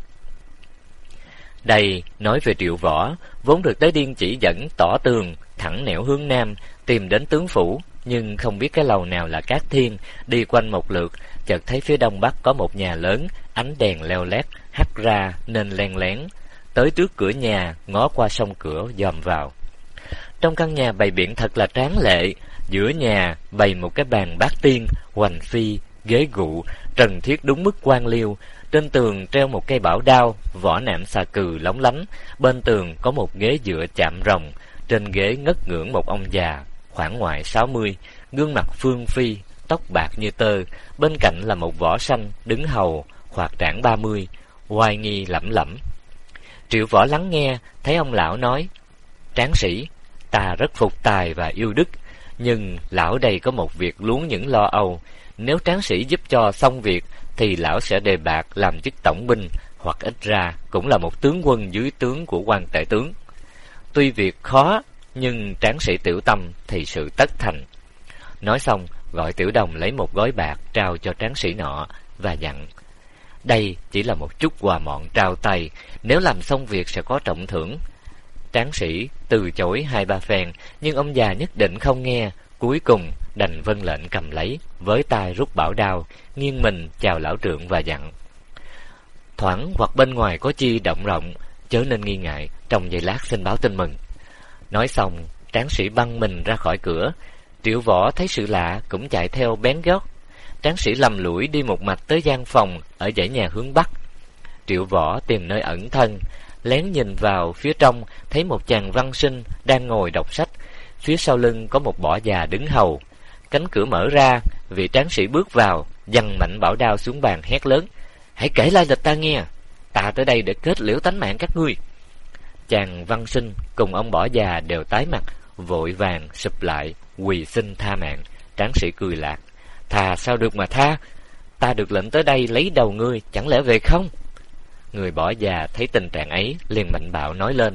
Đây nói về Triệu Võ, vốn được Tế Điên chỉ dẫn tỏ tường, thẳng nẻo hướng nam, tìm đến tướng phủ, nhưng không biết cái lầu nào là Cát Thiên. Đi quanh một lượt, chợt thấy phía đông bắc có một nhà lớn, ánh đèn leo lét hắt ra nên len lén. Tới trước cửa nhà, ngó qua song cửa dòm vào. Trong căn nhà bày biện thật là tráng lệ, giữa nhà bày một cái bàn bát tiên, hoành phi, ghế gụ, trần thiết đúng mức quan liêu. Trên tường treo một cây bảo đao, vỏ nạm xà cừ lóng lánh. Bên tường có một ghế dựa chạm rồng. Trên ghế ngất ngưỡng một ông già, khoảng ngoài sáu mươi, gương mặt phương phi, tóc bạc như tơ. Bên cạnh là một võ sanh đứng hầu, khoạc trảng ba mươi, oai nghi lẩm lẩm. Triệu Võ lắng nghe, thấy ông lão nói: "Tráng sĩ, ta rất phục tài và yêu đức, nhưng lão đây có một việc luống những lo âu. Nếu tráng sĩ giúp cho xong việc, thì lão sẽ đề bạt làm chức tổng binh, hoặc ít ra cũng là một tướng quân dưới tướng của quan tể tướng. Tuy việc khó, nhưng tráng sĩ tiểu tâm thì sự tất thành." Nói xong, gọi Tiểu Đồng lấy một gói bạc trao cho tráng sĩ nọ và dặn: "Đây chỉ là một chút quà mọn trao tay, nếu làm xong việc sẽ có trọng thưởng." Tráng sĩ từ chối hai ba phen, nhưng ông già nhất định không nghe, cuối cùng đành vâng lệnh cầm lấy, với tay rút bảo đao, nghiêng mình chào lão trượng và dặn: "Thoảng hoặc bên ngoài có chi động rộng, chớ nên nghi ngại, trong giây lát xin báo tin mừng." Nói xong, tráng sĩ băng mình ra khỏi cửa. Triệu Võ thấy sự lạ cũng chạy theo bén gót. Tráng sĩ lầm lũi đi một mạch tới gian phòng ở dãy nhà hướng bắc. Triệu Võ tìm nơi ẩn thân, lén nhìn vào phía trong, thấy một chàng văn sinh đang ngồi đọc sách. Phía sau lưng có một bỏ già đứng hầu. Cánh cửa mở ra, vị tráng sĩ bước vào, giằng mạnh bảo đao xuống bàn hét lớn: "Hãy kể lai lịch ta nghe, ta tới đây để kết liễu tánh mạng các ngươi." Chàng văn sinh cùng ông bỏ già đều tái mặt, vội vàng sụp lại quỳ xin tha mạng. Tráng sĩ cười lạc: "Thà sao được mà tha, ta được lệnh tới đây lấy đầu ngươi, chẳng lẽ về không?" Người bỏ già thấy tình trạng ấy, liền mạnh bạo nói lên: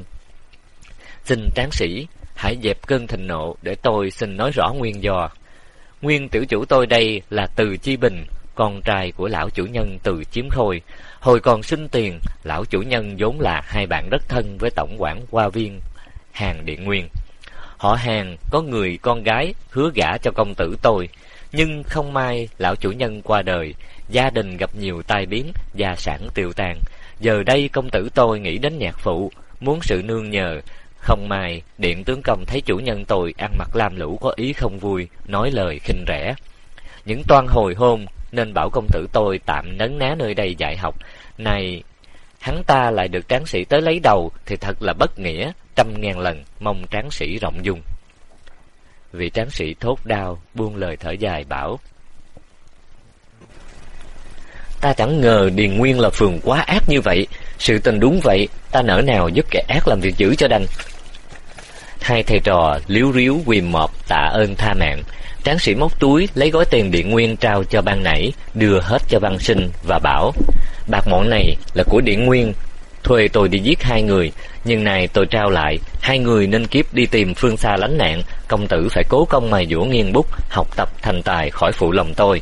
"Xin tráng sĩ hãy dẹp cơn thịnh nộ, để tôi xin nói rõ nguyên do. Nguyên tiểu chủ tôi đây là Từ Chi Bình, con trai của lão chủ nhân Từ Chiếm Khôi. Hồi còn sinh tiền, lão chủ nhân vốn là hai bạn rất thân với tổng quản Hoa Viên Hàn Điện Nguyên. Họ Hàn có người con gái hứa gả cho công tử tôi, nhưng không may lão chủ nhân qua đời, gia đình gặp nhiều tai biến, gia sản tiêu tan. Giờ đây công tử tôi nghĩ đến nhạc phụ, muốn sự nương nhờ. Không may điện tướng công thấy chủ nhân tôi ăn mặc lam lũ có ý không vui, nói lời khinh rẻ. Những toan hồi hôn nên bảo công tử tôi tạm nấn ná nơi đây dạy học. Này hắn ta lại được tráng sĩ tới lấy đầu, thì thật là bất nghĩa, trăm ngàn lần mong tráng sĩ rộng dung." Vị tráng sĩ thốt đao buông lời thở dài bảo: "Ta chẳng ngờ Điền Nguyên là phường quá ác như vậy. Sự tình đúng vậy, ta nỡ nào giúp kẻ ác làm việc dữ cho đành." Hai thầy trò líu ríu quỳ mọp tạ ơn tha mạng. Tráng sĩ móc túi lấy gói tiền Điện Nguyên trao cho ban nãy, đưa hết cho văn sinh và bảo: "Bạc mọn này là của Điện Nguyên, thuê tôi đi giết hai người, nhưng này tôi trao lại, hai người nên kiếp đi tìm phương xa lánh nạn. Công tử phải cố công mài dũa nghiêng bút, học tập thành tài, khỏi phụ lòng tôi."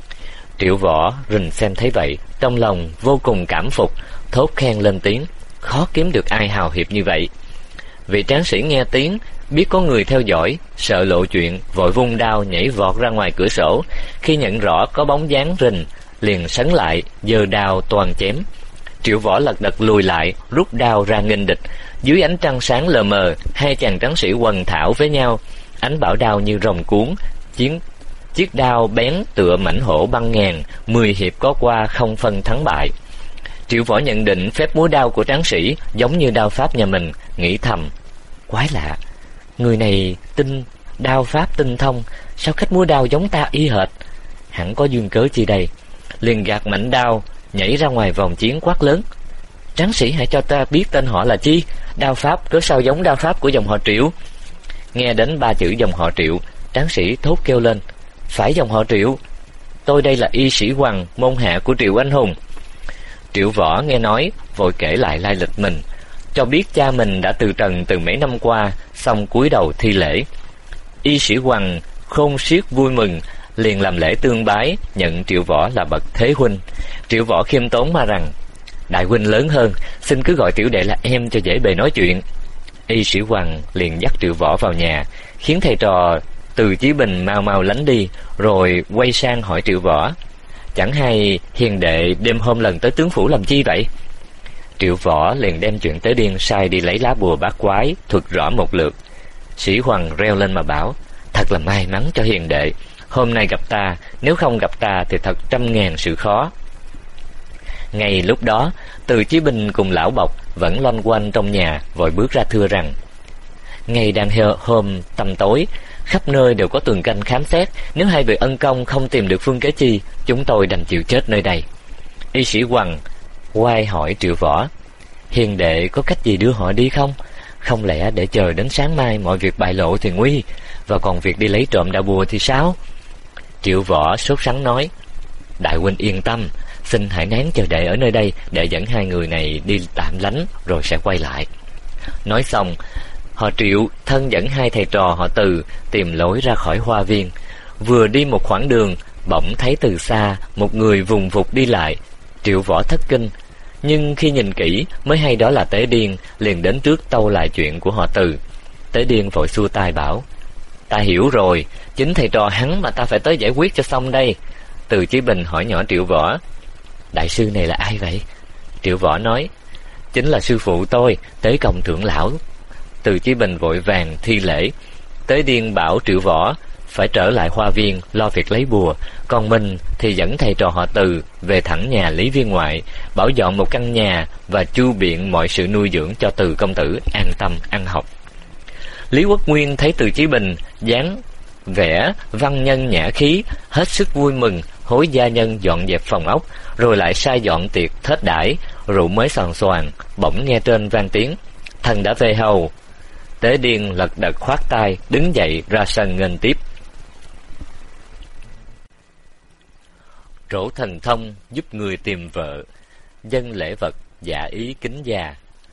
Triệu Võ rình xem thấy vậy, trong lòng vô cùng cảm phục, thốt khen lên tiếng: "Khó kiếm được ai hào hiệp như vậy." Vị tráng sĩ nghe tiếng, biết có người theo dõi, sợ lộ chuyện, vội vung đao nhảy vọt ra ngoài cửa sổ. Khi nhận rõ có bóng dáng rình, liền sấn lại, giơ đao toàn chém. Triệu Võ lật đật lùi lại, rút đao ra nghênh địch. Dưới ánh trăng sáng lờ mờ, hai chàng tráng sĩ quần thảo với nhau, ánh bảo đao như rồng cuốn, chiến chiếc đao bén tựa mãnh hổ băng ngàn, mười hiệp có qua không phân thắng bại. Triệu Võ nhận định phép múa đao của tráng sĩ giống như đao pháp nhà mình, nghĩ thầm: quái lạ, người này tinh đao pháp tinh thông, sao cách múa đao giống ta y hệt, hẳn có duyên cớ chi đây. Liền gạt mảnh đao, nhảy ra ngoài vòng chiến quát lớn: "Tráng sĩ hãy cho ta biết tên họ là chi, đao pháp cớ sao giống đao pháp của dòng họ Triệu?" Nghe đến ba chữ dòng họ Triệu, tráng sĩ thốt kêu lên: "Phải dòng họ Triệu, tôi đây là y sĩ Hoàng, môn hạ của Triệu anh hùng." Triệu Võ nghe nói, vội kể lại lai lịch mình, cho biết cha mình đã từ trần từ mấy năm qua, xong cúi đầu thi lễ. Y sĩ Hoàng khôn xiết vui mừng, liền làm lễ tương bái, nhận Triệu Võ là bậc thế huynh. Triệu Võ khiêm tốn mà rằng: "Đại huynh lớn hơn, xin cứ gọi tiểu đệ là em cho dễ bề nói chuyện." Y sĩ Hoàng liền dắt Triệu Võ vào nhà, khiến thầy trò Từ Chí Bình mau mau lánh đi, rồi quay sang hỏi Triệu Võ: "Chẳng hay hiền đệ đêm hôm lần tới tướng phủ làm chi vậy?" Triệu Võ liền đem chuyện tới điên sai đi lấy lá bùa bát quái thuật rõ một lượt. Sĩ Hoàng reo lên mà bảo: "Thật là may mắn cho hiền đệ, hôm nay gặp ta, nếu không gặp ta thì thật trăm ngàn sự khó. Ngay lúc đó, Từ Chí Bình cùng lão Bộc vẫn loanh quanh trong nhà, vội bước ra thưa rằng: ngày đang hôm tầm tối, khắp nơi đều có tường canh khám xét, nếu hai vị ân công không tìm được phương kế chi, chúng tôi đành chịu chết nơi đây. Y sĩ Hoằng quay hỏi Triệu Võ: hiền đệ có cách gì đưa họ đi không? Không lẽ để chờ đến sáng mai mọi việc bại lộ thì nguy, và còn việc đi lấy trộm đạo bùa thì sao? Triệu Võ sốt sắng nói: đại huynh yên tâm, xin hãy nán chờ đệ ở nơi đây để dẫn hai người này đi tạm lánh rồi sẽ quay lại. Nói xong, họ Triệu thân dẫn hai thầy trò họ Từ tìm lối ra khỏi hoa viên. Vừa đi một khoảng đường, bỗng thấy từ xa một người vùng vụt đi lại. Triệu Võ thất kinh, nhưng khi nhìn kỹ mới hay đó là Tế Điên, liền đến trước tâu lại chuyện của họ Từ. Tế Điên vội xua tay bảo: ta hiểu rồi, chính thầy trò hắn mà ta phải tới giải quyết cho xong đây. Từ Chí Bình hỏi nhỏ Triệu Võ: đại sư này là ai vậy? Triệu Võ nói: chính là sư phụ tôi, Tế Công trưởng lão. Từ Chí Bình vội vàng thi lễ. Tế Điên bảo Triệu Võ phải trở lại hoa viên lo việc lấy bùa, còn mình thì dẫn thầy trò họ Từ về thẳng nhà Lý Viên ngoại, bảo dọn một căn nhà và chu biện mọi sự nuôi dưỡng cho Từ công tử an tâm ăn học. Lý Quốc Nguyên thấy Từ Chí Bình dáng vẻ văn nhân nhã khí, hết sức vui mừng, hối gia nhân dọn dẹp phòng ốc, rồi lại sai dọn tiệc thết đãi, rượu mới xoàn xoàn. Bỗng nghe trên vang tiếng: thần đã về hầu. Tế Điên lật đật khoát tay đứng dậy ra sân nghênh tiếp. Trổ thần thông giúp người tìm vợ, dân lễ vật giả ý kính già.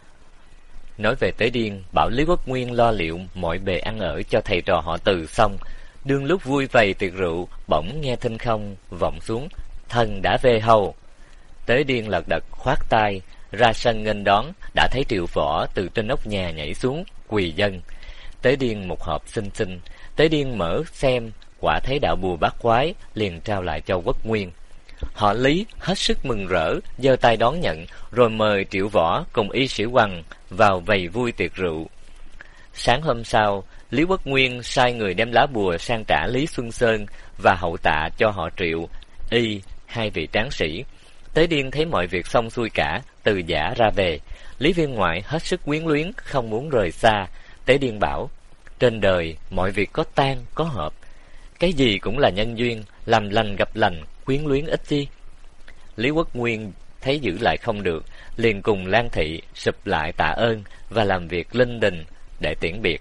Nói về Tế Điên, bảo Lý Quốc Nguyên lo liệu mọi bề ăn ở cho thầy trò họ Từ xong, đương lúc vui vầy tiệc rượu, bỗng nghe thinh không vọng xuống: thần đã về hầu. Tế Điên lật đật khoát tay ra sân nghênh đón, đã thấy Triệu Võ từ trên nóc nhà nhảy xuống quỳ dân. Tế Điên một hộp xinh xinh, Tế Điên mở xem, quả thấy đạo bùa bát quái, liền trao lại cho Quốc Nguyên. Họ Lý hết sức mừng rỡ, giơ tay đón nhận, rồi mời Triệu Võ cùng y sĩ Hoằng vào vầy vui tiệc rượu. Sáng hôm sau, Lý Quốc Nguyên sai người đem lá bùa sang trả Lý Xuân Sơn và hậu tạ cho họ Triệu, y, hai vị tráng sĩ. Tế Điên thấy mọi việc xong xuôi cả, từ giả ra về. Lý Viên ngoại hết sức quyến luyến, không muốn rời xa. Tế Điên bảo: trên đời mọi việc có tan có hợp, cái gì cũng là nhân duyên, làm lành gặp lành, quyến luyến ít chi. Lý Quốc Nguyên thấy giữ lại không được, liền cùng Lan Thị sụp lại tạ ơn và làm việc linh đình để tiễn biệt.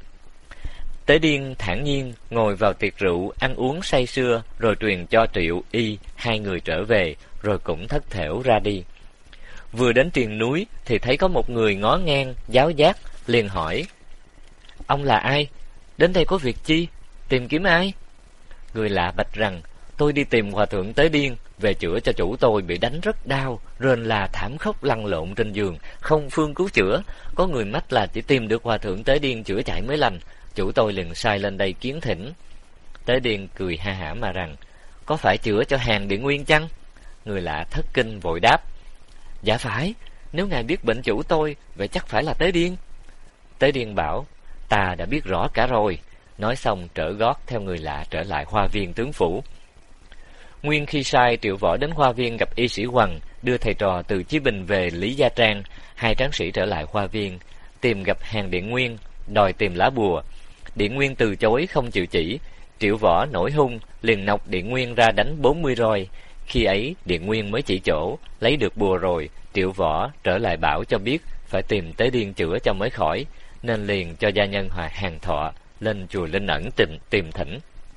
Tế Điên thản nhiên ngồi vào tiệc rượu, ăn uống say sưa, rồi truyền cho Triệu, y hai người trở về, rồi cũng thất thểu ra đi. Vừa đến triền núi thì thấy có một người ngó ngang giáo giác, liền hỏi: ông là ai? Đến đây có việc chi? Tìm kiếm ai? Người lạ bạch rằng: tôi đi tìm hòa thượng Tế Điên về chữa cho chủ tôi bị đánh rất đau, rên là thảm khốc lăn lộn trên giường, không phương cứu chữa. Có người mách là chỉ tìm được hòa thượng Tế Điên chữa chạy mới lành. Chủ tôi liền sai lên đây kiến thỉnh. Tế Điên cười ha hả mà rằng: có phải chữa cho Hàn Điện Nguyên chăng? Người lạ thất kinh vội đáp: dạ phải, nếu ngài biết bệnh chủ tôi, vậy chắc phải là Tế Điên. Tế Điên bảo: ta đã biết rõ cả rồi. Nói xong trở gót theo người lạ trở lại hoa viên tướng phủ. Nguyên khi sai Triệu Võ đến hoa viên gặp y sĩ Hoằng, đưa thầy trò Từ Chí Bình về Lý Gia Trang. Hai tráng sĩ trở lại hoa viên, tìm gặp Hàn Điện Nguyên, đòi tìm lá bùa. Điện Nguyên từ chối không chịu chỉ. Triệu Võ nổi hung, liền nọc Điện Nguyên ra đánh bốn mươi roi. Khi ấy Điện Nguyên mới chỉ chỗ, lấy được bùa rồi. Triệu Võ trở lại bảo cho biết phải tìm Tế Điên chữa cho mới khỏi, nên liền cho gia nhân Hòa Hàng Thọ lên chùa Linh Ẩn tìm, tìm thỉnh.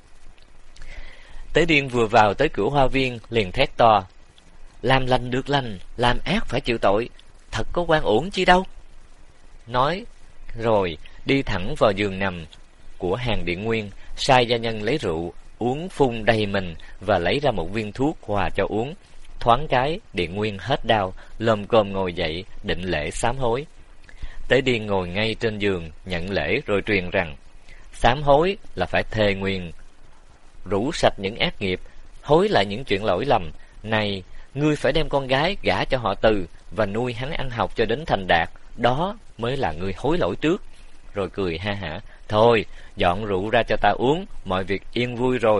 Tế Điên vừa vào tới cửa hoa viên liền thét to: làm lành được lành, làm ác phải chịu tội, thật có oan uổng chi đâu. Nói rồi đi thẳng vào giường nằm của Hàn Điện Nguyên, sai gia nhân lấy rượu uống phun đầy mình và lấy ra một viên thuốc hòa cho uống. Thoáng cái Điện Nguyên hết đau, lồm cồm ngồi dậy định lễ sám hối. Tế Điên ngồi ngay trên giường nhận lễ rồi truyền rằng: sám hối là phải thề nguyền rũ sạch những ác nghiệp, hối lại những chuyện lỗi lầm. Này, ngươi phải đem con gái gả cho họ Từ và nuôi hắn ăn học cho đến thành đạt, đó mới là ngươi hối lỗi trước. Rồi cười ha hả: thôi, dọn rượu ra cho ta uống, mọi việc yên vui rồi.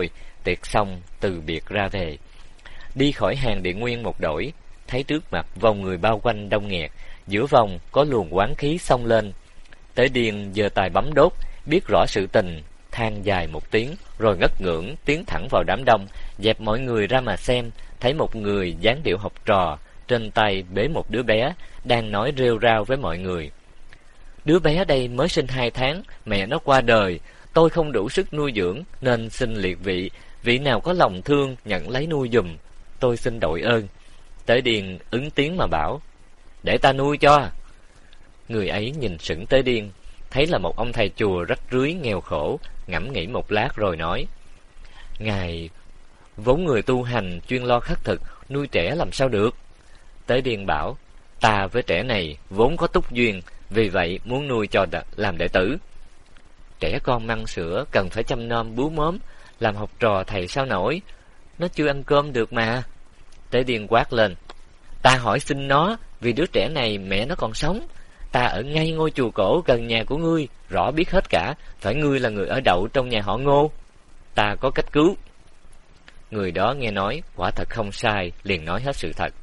tiệc xong từ biệt ra về. Đi khỏi hàng Điện Nguyên một đổi, thấy trước mặt vòng người bao quanh đông nghẹt, giữa vòng có luồng oán khí xông lên. Tế Điền giơ tay bấm đốt, biết rõ sự tình, than dài một tiếng, rồi ngất ngưỡng tiến thẳng vào đám đông, dẹp mọi người ra mà xem. Thấy một người dáng điệu học trò, trên tay bế một đứa bé, đang nói rêu rao với mọi người. Đứa bé đây mới sinh hai tháng, mẹ nó qua đời, tôi không đủ sức nuôi dưỡng, nên xin liệt vị, vị nào có lòng thương nhận lấy nuôi giùm, tôi xin đội ơn. Tế Điền ứng tiếng mà bảo, để ta nuôi cho. Người ấy nhìn sững Tế Điền, thấy là một ông thầy chùa rách rưới nghèo khổ, ngẫm nghĩ một lát rồi nói, ngài vốn người tu hành chuyên lo khất thực, nuôi trẻ làm sao được? Tế Điền bảo, ta với trẻ này vốn có túc duyên, vì vậy muốn nuôi cho làm đệ tử. Trẻ con măng sữa cần phải chăm nom bú mớm, làm học trò thầy sao nổi, nó chưa ăn cơm được mà. Tế Điền quát lên, ta hỏi xin nó, vì đứa trẻ này mẹ nó còn sống. Ta ở ngay ngôi chùa cổ gần nhà của ngươi, rõ biết hết cả, phải ngươi là người ở đậu trong nhà họ Ngô. Ta có cách cứu. Người đó nghe nói quả thật không sai, liền nói hết sự thật.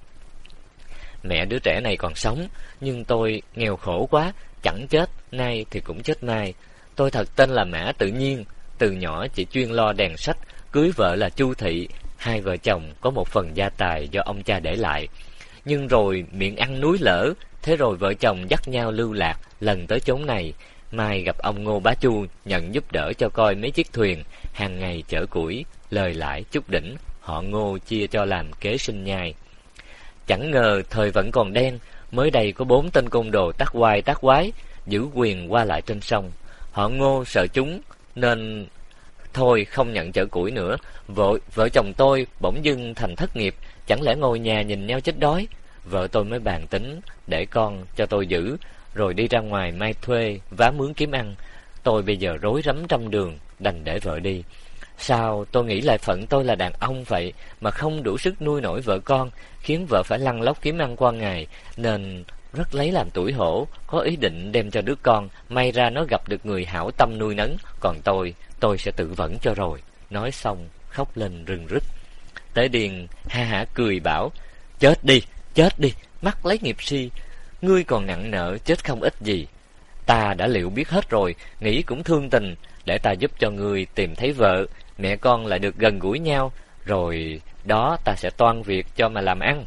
Mẹ đứa trẻ này còn sống, nhưng tôi nghèo khổ quá, chẳng chết nay thì cũng chết mai. Tôi thật tên là Mã Tự Nhiên, từ nhỏ chỉ chuyên lo đèn sách, cưới vợ là Chu Thị, hai vợ chồng có một phần gia tài do ông cha để lại. Nhưng rồi miệng ăn núi lở, thế rồi vợ chồng dắt nhau lưu lạc, lần tới chốn này. Mai gặp ông Ngô Bá Chu nhận giúp đỡ cho coi mấy chiếc thuyền, hàng ngày chở củi, lời lãi chút đỉnh, họ Ngô chia cho làm kế sinh nhai. Chẳng ngờ thời vẫn còn đen, mới đây có bốn tên côn đồ tác oai tác quái, giữ quyền qua lại trên sông. Họ Ngô sợ chúng, nên thôi không nhận chở củi nữa. Vợ, vợ chồng tôi bỗng dưng thành thất nghiệp, chẳng lẽ ngồi nhà nhìn nhau chết đói. Vợ tôi mới bàn tính, để con cho tôi giữ, rồi đi ra ngoài mai thuê, vá mướn kiếm ăn. Tôi bây giờ rối rắm trăm đường, đành để vợ đi. Sao tôi nghĩ lại phận tôi là đàn ông vậy, mà không đủ sức nuôi nổi vợ con, khiến vợ phải lăn lóc kiếm ăn qua ngày, nên rất lấy làm tủi hổ, có ý định đem cho đứa con, may ra nó gặp được người hảo tâm nuôi nấng, còn tôi, tôi sẽ tự vẫn cho rồi. Nói xong, khóc lên rưng rức. Tế Điền ha hả cười bảo, chết đi, chết đi, mắc lấy nghiệp si, ngươi còn nặng nợ, chết không ít gì. Ta đã liệu biết hết rồi, nghĩ cũng thương tình, để ta giúp cho ngươi tìm thấy vợ, mẹ con lại được gần gũi nhau, rồi đó ta sẽ toan việc cho mà làm ăn.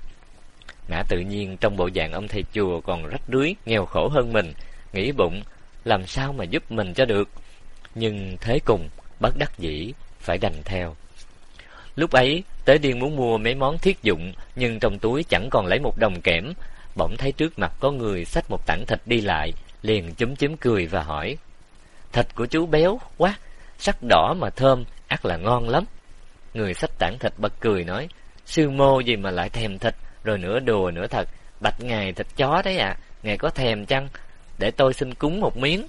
Mã Tự Nhiên trong bộ dạng ông thầy chùa còn rách rưới, nghèo khổ hơn mình, nghĩ bụng làm sao mà giúp mình cho được, nhưng thế cùng bất đắc dĩ phải đành theo. Lúc ấy Tế Điền muốn mua mấy món thiết dụng, nhưng trong túi chẳng còn lấy một đồng kẽm. Bỗng thấy trước mặt có người xách một tảng thịt đi lại, liền chúm chím cười và hỏi, thịt của chú béo quá, sắc đỏ mà thơm, ắt là ngon lắm. Người xách tảng thịt bật cười nói, sư mô gì mà lại thèm thịt, rồi nửa đùa nửa thật, bạch ngài thịt chó đấy ạ, à, ngài có thèm chăng? Để tôi xin cúng một miếng.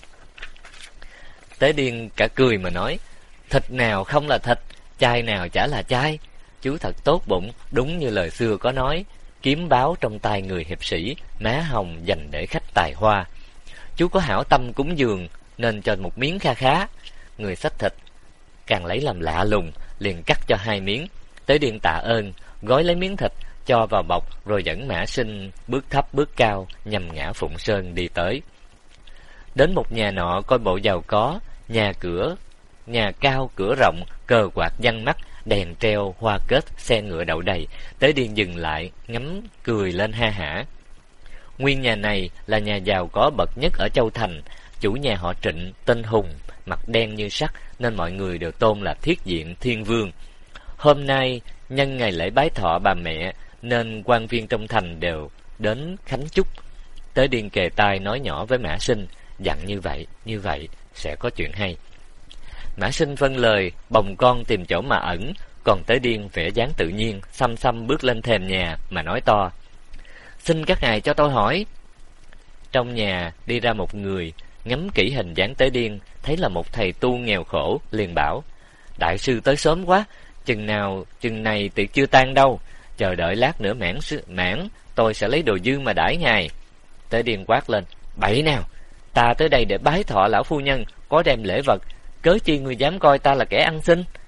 Tế Điền cả cười mà nói, thịt nào không là thịt, chai nào chả là chai. Chú thật tốt bụng, đúng như lời xưa có nói, kiếm báo trong tay người hiệp sĩ, má hồng dành để khách tài hoa. Chú có hảo tâm cúng dường, nên cho một miếng kha khá. Người xách thịt càng lấy làm lạ lùng, liền cắt cho hai miếng. Tế Điền tạ ơn, gói lấy miếng thịt, cho vào bọc, rồi dẫn Mã Sinh bước thấp bước cao, nhằm ngã Phụng Sơn đi tới. Đến một nhà nọ coi bộ giàu có, nhà cửa, nhà cao cửa rộng, cờ quạt giăng mắt, đèn treo, hoa kết, xe ngựa đậu đầy. Tế Điền dừng lại, ngắm cười lên ha hả. Nguyên nhà này là nhà giàu có bậc nhất ở Châu Thành, chủ nhà họ Trịnh, tên Hùng, mặt đen như sắt, nên mọi người đều tôn là Thiết Diện Thiên Vương. Hôm nay nhân ngày lễ bái thọ bà mẹ, nên quan viên trong thành đều đến khánh chúc. Tế Điền kề tai nói nhỏ với Mã Sinh, dặn như vậy, như vậy sẽ có chuyện hay. Mã Sinh vâng lời, bồng con tìm chỗ mà ẩn, còn Tế Điền vẻ dáng tự nhiên, xăm xăm bước lên thềm nhà mà nói to, xin các ngài cho tôi hỏi. Trong nhà đi ra một người, ngắm kỹ hình dáng Tế Điền, thấy là một thầy tu nghèo khổ, liền bảo, đại sư tới sớm quá, chừng nào chừng này tiệc chưa tan đâu, chờ đợi lát nữa mãn mãn tôi sẽ lấy đồ dư mà đãi ngài. Tế Điền quát lên, bậy nào, ta tới đây để bái thọ lão phu nhân, có đem lễ vật, cớ chi người dám coi ta là kẻ ăn xin?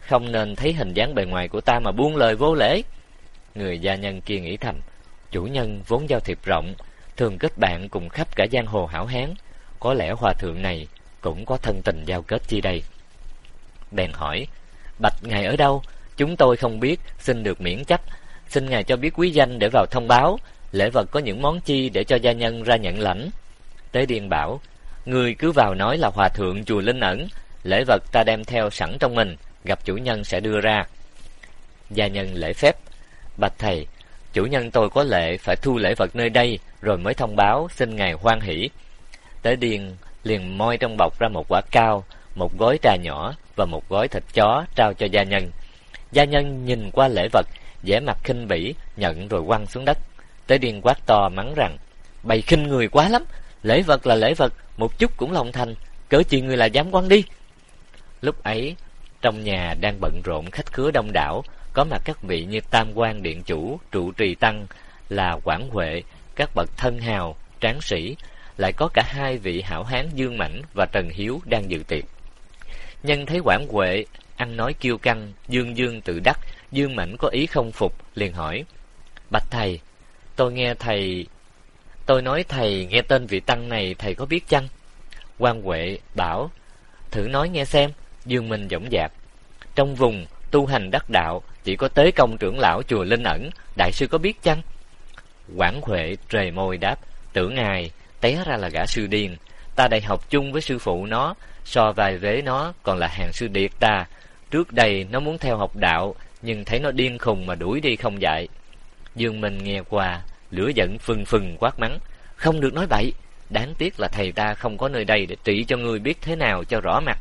không nên thấy hình dáng bề ngoài của ta mà buông lời vô lễ. Người gia nhân kia nghĩ thầm, chủ nhân vốn giao thiệp rộng, thường kết bạn cùng khắp cả giang hồ hảo hán, có lẽ hòa thượng này cũng có thân tình giao kết chi đây. Bèn hỏi, bạch ngài ở đâu? Chúng tôi không biết, xin được miễn chấp. Xin ngài cho biết quý danh để vào thông báo, lễ vật có những món chi để cho gia nhân ra nhận lãnh. Tế Điên bảo, người cứ vào nói là hòa thượng chùa Linh Ẩn, lễ vật ta đem theo sẵn trong mình, gặp chủ nhân sẽ đưa ra. Gia nhân lễ phép, bạch thầy, chủ nhân tôi có lệ phải thu lễ vật nơi đây rồi mới thông báo, xin ngài hoan hỷ. Tế Điên liền moi trong bọc ra một quả cao, một gói trà nhỏ và một gói thịt chó trao cho gia nhân. Gia nhân nhìn qua lễ vật, vẻ mặt khinh bỉ, nhận rồi quăng xuống đất. Tế Điên quát to mắng rằng, bày khinh người quá lắm, lễ vật là lễ vật, một chút cũng lòng thành, cớ chi người là dám quăng đi. Lúc ấy trong nhà đang bận rộn khách khứa đông đảo, có mặt các vị như Tam Quan Điện Chủ, Trụ Trì Tăng, là Quảng Huệ, các bậc thân hào, tráng sĩ, lại có cả hai vị hảo hán Dương Mãnh và Trần Hiếu đang dự tiệc. Nhân thấy Quảng Huệ ăn nói kiêu căng, dương dương tự đắc, Dương Mãnh có ý không phục, liền hỏi, bạch thầy, tôi nghe thầy, tôi nói thầy nghe tên vị tăng này thầy có biết chăng? Quang Huệ bảo, thử nói nghe xem. Dương Minh dõng dạc, trong vùng tu hành đắc đạo chỉ có Tế Công trưởng lão chùa Linh Ẩn, đại sư có biết chăng? Quảng Huệ trề môi đáp, tưởng ngài té ra là gã sư điên, ta đây học chung với sư phụ nó, so vai vế nó còn là hàng sư điệt ta. Trước đây nó muốn theo học đạo, nhưng thấy nó điên khùng mà đuổi đi không dạy. Dương Minh nghe qua, lửa giận phừng phừng quát mắng, không được nói bậy, đáng tiếc là thầy ta không có nơi đây để trị cho ngươi biết thế nào cho rõ mặt.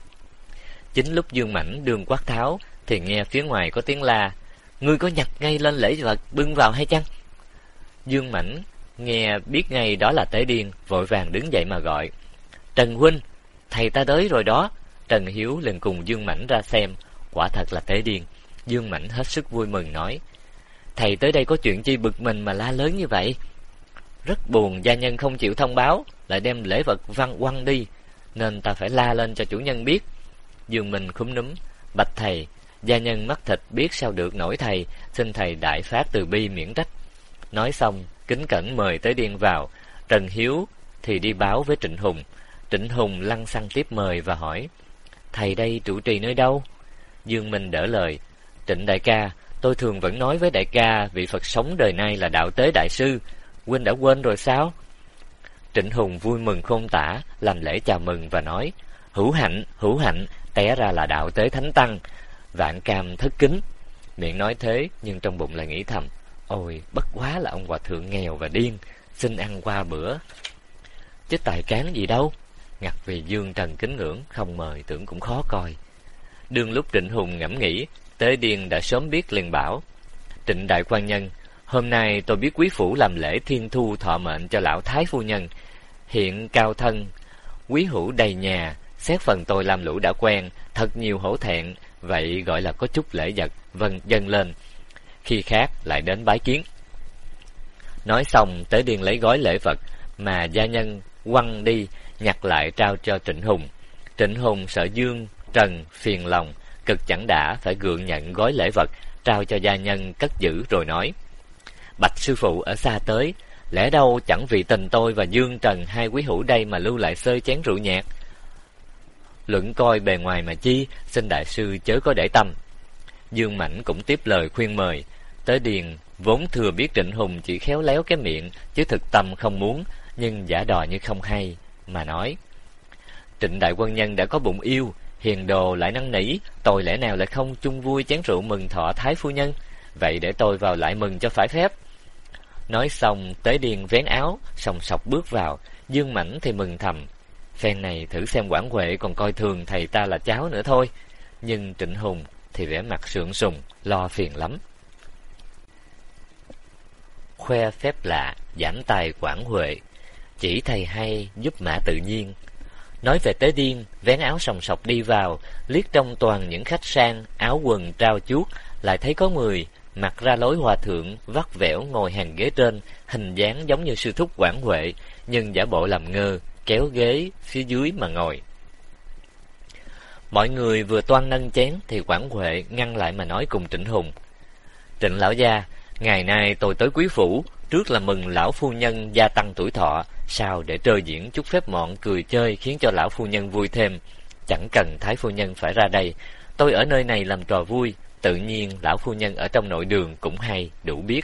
Chính lúc Dương Mãnh đương quát tháo, thì nghe phía ngoài có tiếng la, ngươi có nhặt ngay lên lễ vật bưng vào hay chăng? Dương Mãnh nghe biết ngay đó là Tế Điên, vội vàng đứng dậy mà gọi, Trần huynh, thầy ta tới rồi đó. Trần Hiếu liền cùng Dương Mãnh ra xem, quả thật là Tế Điên. Dương Mãnh hết sức vui mừng nói, thầy tới đây có chuyện chi bực mình mà la lớn như vậy? Rất buồn gia nhân không chịu thông báo, lại đem lễ vật văng quăng đi, nên ta phải la lên cho chủ nhân biết. Dương Minh khúm núm, bạch thầy, gia nhân mắc thịt biết sao được nổi thầy, xin thầy đại phát từ bi miễn trách. Nói xong kính cẩn mời Tế Điên vào. Trần Hiếu thì đi báo với Trịnh Hùng. Trịnh Hùng lăng xăng tiếp mời và hỏi, thầy đây trụ trì nơi đâu? Dương Minh đỡ lời, Trịnh đại ca, tôi thường vẫn nói với đại ca vị Phật sống đời nay là Đạo Tế Đại Sư, huynh đã quên rồi sao? Trịnh Hùng vui mừng khôn tả, làm lễ chào mừng và nói, hữu hạnh, hữu hạnh, té ra là Đạo Tế Thánh Tăng, vạn cam thất kính. Miệng nói thế nhưng trong bụng lại nghĩ thầm, ôi bất quá là ông hòa thượng nghèo và điên, xin ăn qua bữa chứ tài cán gì đâu. Ngặt vì Dương Trần kính ngưỡng, không mời tưởng cũng khó coi. Đương lúc Trịnh Hùng ngẫm nghĩ, Tế Điên đã sớm biết liền bảo, Trịnh đại quan nhân, hôm nay tôi biết quý phủ làm lễ thiên thu thọ mệnh cho lão thái phu nhân, hiện cao thân, quý hữu đầy nhà, xét phần tôi làm lũ đã quen, thật nhiều hổ thẹn, vậy gọi là có chút lễ vật, vâng dâng lên, khi khác lại đến bái kiến. Nói xong, Tế Điên lấy gói lễ vật mà gia nhân quăng đi, nhặt lại trao cho Trịnh Hùng. Trịnh Hùng sợ Dương Trần phiền lòng, cực chẳng đã phải gượng nhận gói lễ vật, trao cho gia nhân cất giữ rồi nói, bạch sư phụ ở xa tới, lẽ đâu chẳng vì tình tôi và Dương Trần hai quý hữu đây mà lưu lại xơi chén rượu nhạt. Luận coi bề ngoài mà chi, xin đại sư chớ có để tâm. Dương Mãnh cũng tiếp lời khuyên mời. Tế Điền vốn thừa biết Trịnh Hùng chỉ khéo léo cái miệng, chứ thực tâm không muốn, nhưng giả đò như không hay, mà nói, Trịnh đại quân nhân đã có bụng yêu, hiền đồ lại năn nỉ, tôi lẽ nào lại không chung vui chén rượu mừng thọ thái phu nhân, vậy để tôi vào lại mừng cho phải phép. Nói xong, Tế Điền vén áo, sòng sọc bước vào. Dương Mãnh thì mừng thầm, phen này thử xem Quảng Huệ còn coi thường thầy ta là cháu nữa thôi. Nhưng Trịnh Hùng thì vẻ mặt sượng sùng, lo phiền lắm. Khoe phép lạ, giảm tài Quảng Huệ, chỉ thầy hay giúp mã tự nhiên. Nói về Tế Điên, vén áo sòng sọc đi vào, liếc trong toàn những khách sang, áo quần trao chuốt, lại thấy có người mặc ra lối hòa thượng, vắt vẻo ngồi hàng ghế trên, hình dáng giống như sư thúc Quảng Huệ, nhưng giả bộ làm ngơ, kéo ghế phía dưới mà ngồi. Mọi người vừa toan nâng chén thì Quản Huệ ngăn lại mà nói cùng Trịnh Hùng: Trịnh lão gia, ngày nay tôi tới quý phủ, trước là mừng lão phu nhân gia tăng tuổi thọ, sau để trơ diễn chút phép mọn cười chơi khiến cho lão phu nhân vui thêm. Chẳng cần thái phu nhân phải ra đây, tôi ở nơi này làm trò vui, tự nhiên lão phu nhân ở trong nội đường cũng hay, đủ biết.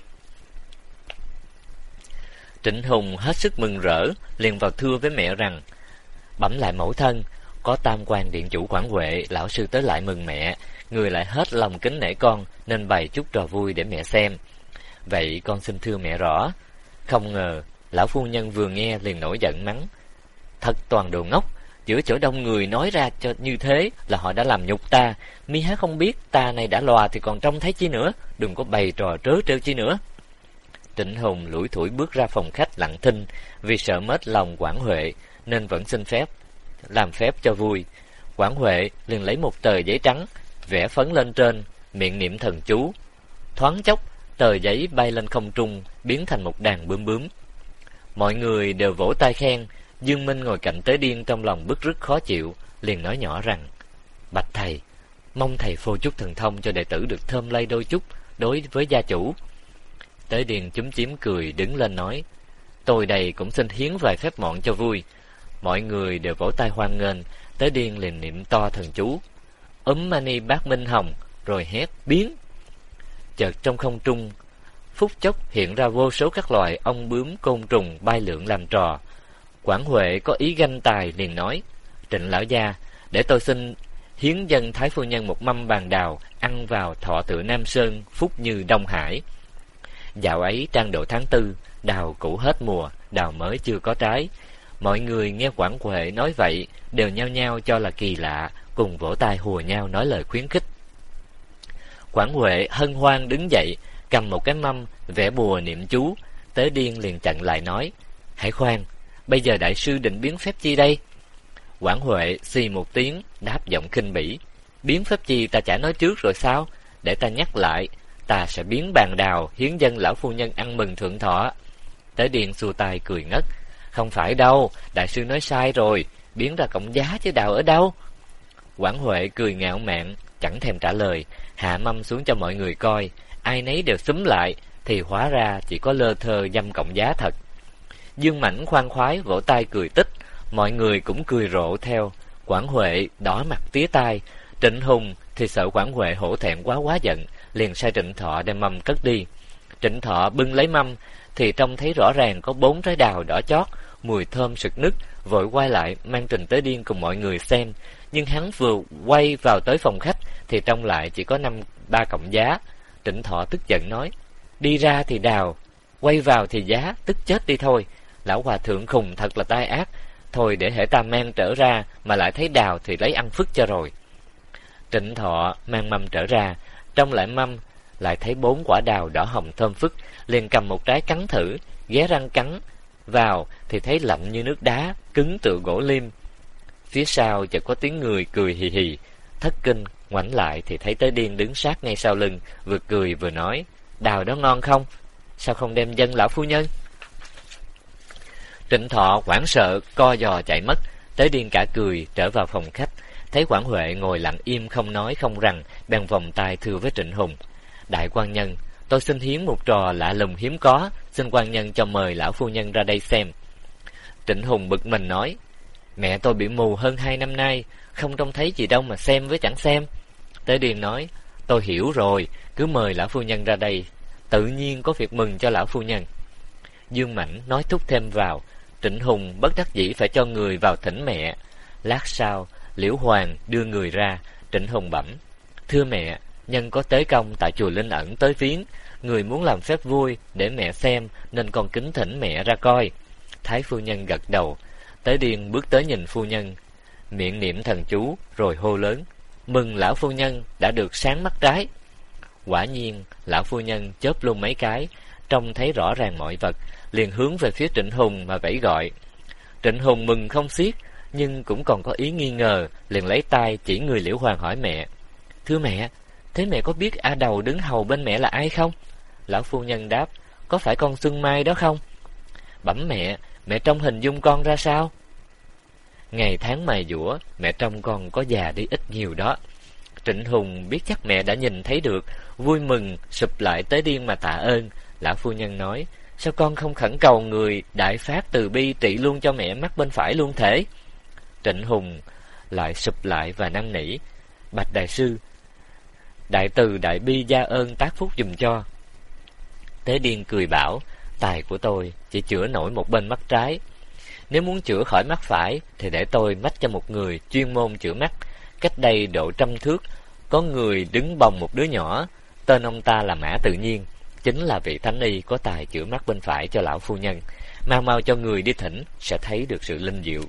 Trịnh Hùng hết sức mừng rỡ, liền vào thưa với mẹ rằng: Bẩm lại mẫu thân, có tam quan điện chủ Quản Huệ lão sư tới lại mừng mẹ, người lại hết lòng kính nể con, nên bày chút trò vui để mẹ xem. Vậy con xin thưa mẹ rõ. Không ngờ lão phu nhân vừa nghe liền nổi giận mắng: Thật toàn đồ ngốc, giữa chỗ đông người nói ra cho như thế là họ đã làm nhục ta, mi há không biết ta này đã lòa thì còn trông thấy chi nữa, đừng có bày trò trớ trêu chi nữa. Trịnh Hùng lủi thủi bước ra phòng khách lặng thinh, vì sợ mất lòng Quản Huệ nên vẫn xin phép làm phép cho vui. Quản Huệ liền lấy một tờ giấy trắng, vẽ phấn lên trên, miệng niệm thần chú. Thoáng chốc, tờ giấy bay lên không trung, biến thành một đàn bướm bướm. Mọi người đều vỗ tay khen. Dương Minh ngồi cạnh Tế Điên trong lòng bứt rứt khó chịu, liền nói nhỏ rằng: Bạch thầy, mong thầy phô chút thần thông cho đệ tử được thơm lây đôi chút đối với gia chủ. Tế Điên chúm chím cười đứng lên nói: Tôi đây cũng xin hiến vài phép mọn cho vui. Mọi người đều vỗ tay hoan nghênh. Tế Điên liền niệm to thần chú Úm Mani Bát Minh Hồng, rồi hét biến. Chợt trong không trung phút chốc hiện ra vô số các loài ong bướm côn trùng bay lượn làm trò. Quản Huệ có ý ganh tài liền nói: Trịnh lão gia, để tôi xin hiến dân thái phu nhân một mâm bàn đào, ăn vào thọ tự Nam Sơn, phúc như Đông Hải. Dạo ấy trang độ tháng tư, đào cũ hết mùa, đào mới chưa có trái. Mọi người nghe Quản Huệ nói vậy đều nhao nhao cho là kỳ lạ, cùng vỗ tay hùa nhau nói lời khuyến khích. Quản Huệ hân hoan đứng dậy, cầm một cái mâm, vẽ bùa niệm chú. Tế Điên liền chặn lại nói: Hãy khoan, bây giờ đại sư định biến phép chi đây? Quản Huệ xì một tiếng, đáp giọng khinh bỉ: Biến phép chi ta chả nói trước rồi sao? Để ta nhắc lại, ta sẽ biến bàn đào hiến dân lão phu nhân ăn mừng thượng thọ. Tế Điên xua tay cười ngất: Không phải đâu, đại sư nói sai rồi, biến ra cọng giá chứ đào ở đâu? Quản Huệ cười ngạo mạn, chẳng thèm trả lời, hạ mâm xuống cho mọi người coi. Ai nấy đều xúm lại, thì hóa ra chỉ có lơ thơ dăm cọng giá thật. Dương Mãnh khoan khoái vỗ tay cười tích, mọi người cũng cười rộ theo. Quản Huệ đỏ mặt tía tai. Trịnh Hùng thì sợ Quản Huệ hổ thẹn quá quá giận, liền sai Trịnh Thọ đem mâm cất đi. Trịnh Thọ bưng lấy mâm thì trông thấy rõ ràng có bốn trái đào đỏ chót, mùi thơm sực nức, vội quay lại mang Trình Tế Điên cùng mọi người xem. Nhưng hắn vừa quay vào tới phòng khách thì trông lại chỉ có năm ba cọng giá. Trịnh Thọ tức giận nói: Đi ra thì đào, quay vào thì giá, tức chết đi thôi. Lão hòa thượng khùng thật là tai ác. Thôi để hễ ta mang trở ra mà lại thấy đào thì lấy ăn phức cho rồi. Trịnh Thọ mang mâm trở ra, trong lại mâm lại thấy bốn quả đào đỏ hồng thơm phức, liền cầm một trái cắn thử, ghé răng cắn vào thì thấy lạnh như nước đá, cứng tựa gỗ lim. Phía sau chợt có tiếng người cười hì hì. Thất kinh ngoảnh lại thì thấy Tế Điên đứng sát ngay sau lưng, vừa cười vừa nói: Đào đó ngon không? Sao không đem dân lão phu nhân? Trịnh Thọ hoảng sợ co giò chạy mất. Tế Điên cả cười trở vào phòng khách, thấy Quản Huệ ngồi lặng im không nói không rằng, bèn vòng tay thưa với Trịnh Hùng: Đại quan nhân, tôi xin hiến một trò lạ lùng hiếm có, xin quan nhân cho mời lão phu nhân ra đây xem. Trịnh Hùng bực mình nói: Mẹ tôi bị mù hơn hai năm nay, không trông thấy gì đâu mà xem với chẳng xem. Tế Điên nói: Tôi hiểu rồi, cứ mời lão phu nhân ra đây, tự nhiên có việc mừng cho lão phu nhân. Dương Mãnh nói thúc thêm vào. Trịnh Hùng bất đắc dĩ phải cho người vào thỉnh mẹ. Lát sau, Liễu Hoàng đưa người ra. Trịnh Hùng bẩm: Thưa mẹ, nhân có tế công tại chùa Linh Ẩn tới viếng, người muốn làm phép vui để mẹ xem, nên con kính thỉnh mẹ ra coi. Thái phu nhân gật đầu. Tế Điên bước tới nhìn phu nhân, miệng niệm thần chú rồi hô lớn: Mừng lão phu nhân đã được sáng mắt trái. Quả nhiên lão phu nhân chớp luôn mấy cái, trông thấy rõ ràng mọi vật, liền hướng về phía Trịnh Hùng mà vẫy gọi. Trịnh Hùng mừng không xiết, nhưng cũng còn có ý nghi ngờ, liền lấy tay chỉ người Liễu Hoàng hỏi mẹ: Thưa mẹ, thế mẹ có biết A Đầu đứng hầu bên mẹ là ai không? Lão phu nhân đáp: Có phải con Xuân Mai đó không? Bẩm mẹ, mẹ trông hình dung con ra sao? Ngày tháng mài dũa, mẹ trông con có già đi ít nhiều đó. Trịnh Hùng biết chắc mẹ đã nhìn thấy được, vui mừng sụp lại tới điên mà tạ ơn. Lão phu nhân nói: sao con không khẩn cầu người đại phát từ bi trị luôn cho mẹ mắt bên phải luôn thể? Trịnh Hùng lại sụp lại và năn nỉ: bạch đại sư, đại từ đại bi gia ơn tác phúc giùm cho. Tế Điên cười bảo: tài của tôi chỉ chữa nổi một bên mắt trái, nếu muốn chữa khỏi mắt phải thì để tôi mách cho một người chuyên môn chữa mắt. Cách đây độ trăm thước, có người đứng bồng một đứa nhỏ, tên ông ta là Mã Tự Nhiên, chính là vị thánh y có tài chữa mắt bên phải cho lão phu nhân. Mau mau cho người đi thỉnh, sẽ thấy được sự linh diệu.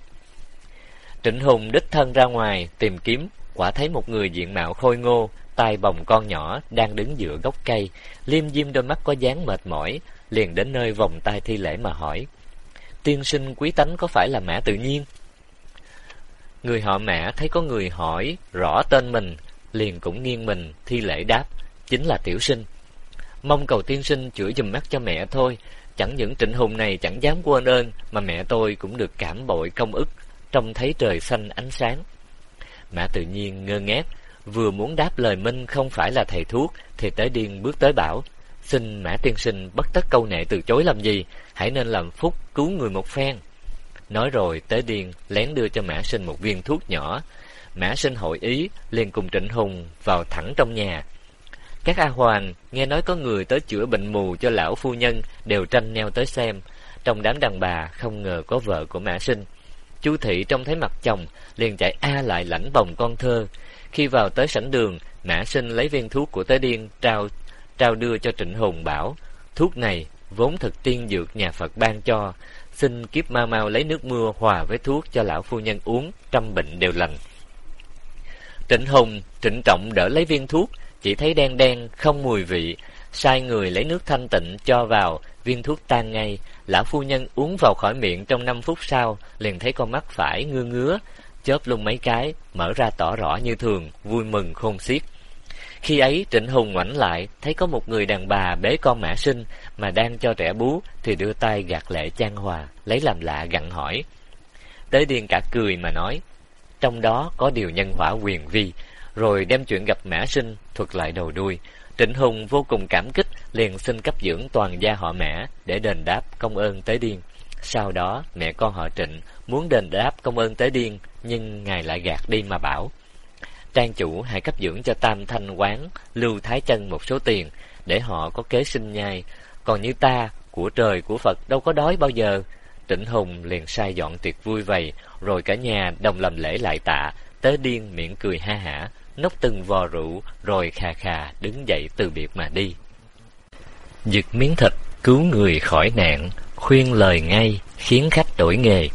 Trịnh Hùng đích thân ra ngoài tìm kiếm, quả thấy một người diện mạo khôi ngô, tay bồng con nhỏ, đang đứng giữa gốc cây, liêm diêm đôi mắt có dáng mệt mỏi, liền đến nơi vòng tay thi lễ mà hỏi: tiên sinh quý tánh có phải là Mã Tự Nhiên? Người họ Mã thấy có người hỏi rõ tên mình, liền cũng nghiêng mình thi lễ đáp: chính là tiểu sinh, mong cầu tiên sinh chữa giùm mắt cho mẹ thôi. Chẳng những Trịnh Hùng này chẳng dám quên ơn, mà mẹ tôi cũng được cảm bội công ức, trông thấy trời xanh ánh sáng. Mã Tự Nhiên ngơ ngác, vừa muốn đáp lời minh không phải là thầy thuốc, thì Tế Điên bước tới bảo: xin Mã tiên sinh bất tất câu nệ từ chối làm gì, hãy nên làm phúc cứu người một phen. Nói rồi Tế Điên lén đưa cho Mã Sinh một viên thuốc nhỏ. Mã Sinh hội ý, liền cùng Trịnh Hùng vào thẳng trong nhà. Các A Hoàn nghe nói có người tới chữa bệnh mù cho lão phu nhân, đều tranh nhau tới xem. Trong đám đàn bà không ngờ có vợ của Mã Sinh. Chu Thị trông thấy mặt chồng, liền chạy a lại lãnh bồng con thơ. Khi vào tới sảnh đường, Mã Sinh lấy viên thuốc của Tế Điên trao trao đưa cho Trịnh Hùng bảo: thuốc này vốn thực tiên dược nhà Phật ban cho, xin kiếp mau mau lấy nước mưa hòa với thuốc cho lão phu nhân uống, trăm bệnh đều lành. Trịnh Hùng trịnh trọng đỡ lấy viên thuốc, chỉ thấy đen đen không mùi vị, sai người lấy nước thanh tịnh cho vào, viên thuốc tan ngay. Lão phu nhân uống vào khỏi miệng, trong năm phút sau liền thấy con mắt phải ngứa ngứa, chớp lung mấy cái, mở ra tỏ rõ như thường, vui mừng khôn xiết. Khi ấy Trịnh Hùng ngoảnh lại, thấy có một người đàn bà bế con Mã Sinh mà đang cho trẻ bú, thì đưa tay gạt lệ chan hòa, lấy làm lạ gặng hỏi. Tế Điên cả cười mà nói: trong đó có điều nhân hỏa quyền vi, rồi đem chuyện gặp Mã Sinh thuật lại đầu đuôi. Trịnh Hùng vô cùng cảm kích, liền xin cấp dưỡng toàn gia họ Mã để đền đáp công ơn Tế Điên. Sau đó mẹ con họ Trịnh muốn đền đáp công ơn Tế Điên, nhưng ngài lại gạt đi mà bảo: trang chủ hãy cấp dưỡng cho Tam Thanh Quán, Lưu Thái Chân một số tiền, để họ có kế sinh nhai. Còn như ta, của trời của Phật đâu có đói bao giờ. Trịnh Hùng liền sai dọn tiệc vui vầy, rồi cả nhà đồng làm lễ lại tạ. Tế Điên miệng cười ha hả, nốc từng vò rượu, rồi khà khà đứng dậy từ biệt mà đi. Giật miếng thịt cứu người khỏi nạn, khuyên lời ngay khiến khách đổi nghề.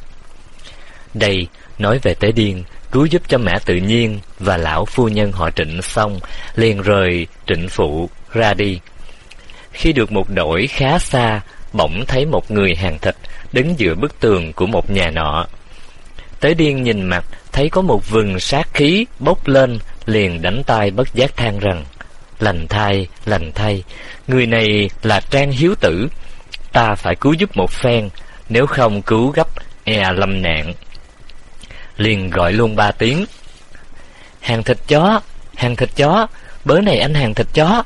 Đây nói về Tế Điên cứu giúp cho Mã Tự Nhiên và lão phu nhân họ Trịnh xong, liền rời Trịnh Phụ ra đi. Khi được một đổi khá xa, bỗng thấy một người hàng thịt đứng giữa bức tường của một nhà nọ. Tế Điên nhìn mặt, thấy có một vừng sát khí bốc lên, liền đánh tay bất giác than rằng: lành thay, lành thay, người này là Trang Hiếu Tử, ta phải cứu giúp một phen, nếu không cứu gấp e lâm nạn. Liền gọi luôn ba tiếng: hàng thịt chó, hàng thịt chó, bớ này anh hàng thịt chó.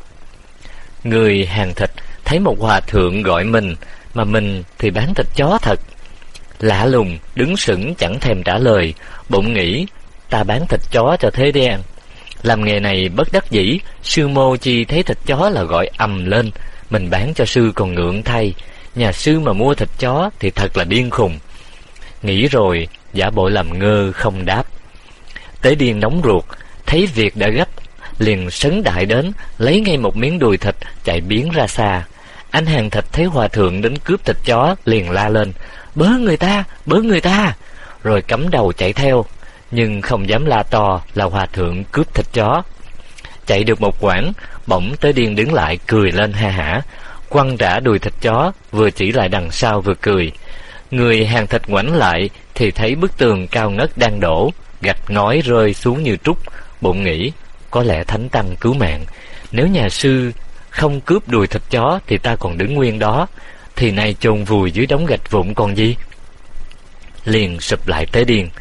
Người hàng thịt thấy một hòa thượng gọi mình, mà mình thì bán thịt chó thật. Lạ lùng đứng sững chẳng thèm trả lời, bụng nghĩ: ta bán thịt chó cho thế đen. Làm nghề này bất đắc dĩ, sư mô chi thấy thịt chó là gọi ầm lên, mình bán cho sư còn ngượng thay, nhà sư mà mua thịt chó thì thật là điên khùng. Nghĩ rồi giả bộ làm ngơ không đáp. Tế Điên nóng ruột, thấy việc đã gấp, liền sấn đại đến, lấy ngay một miếng đùi thịt chạy biến ra xa. Anh hàng thịt thấy hòa thượng đến cướp thịt chó, liền la lên: bớ người ta, bớ người ta, rồi cắm đầu chạy theo, nhưng không dám la to là hòa thượng cướp thịt chó. Chạy được một quãng, bỗng Tế Điên đứng lại cười lên ha hả, quăng trả đùi thịt chó, vừa chỉ lại đằng sau vừa cười. Người hàng thịt ngoảnh lại thì thấy bức tường cao ngất đang đổ, gạch ngói rơi xuống như trút, bụng nghĩ: có lẽ thánh tăng cứu mạng, nếu nhà sư không cướp đùi thịt chó thì ta còn đứng nguyên đó, thì nay chôn vùi dưới đống gạch vụn còn gì. Liền sụp lại Tế Điên.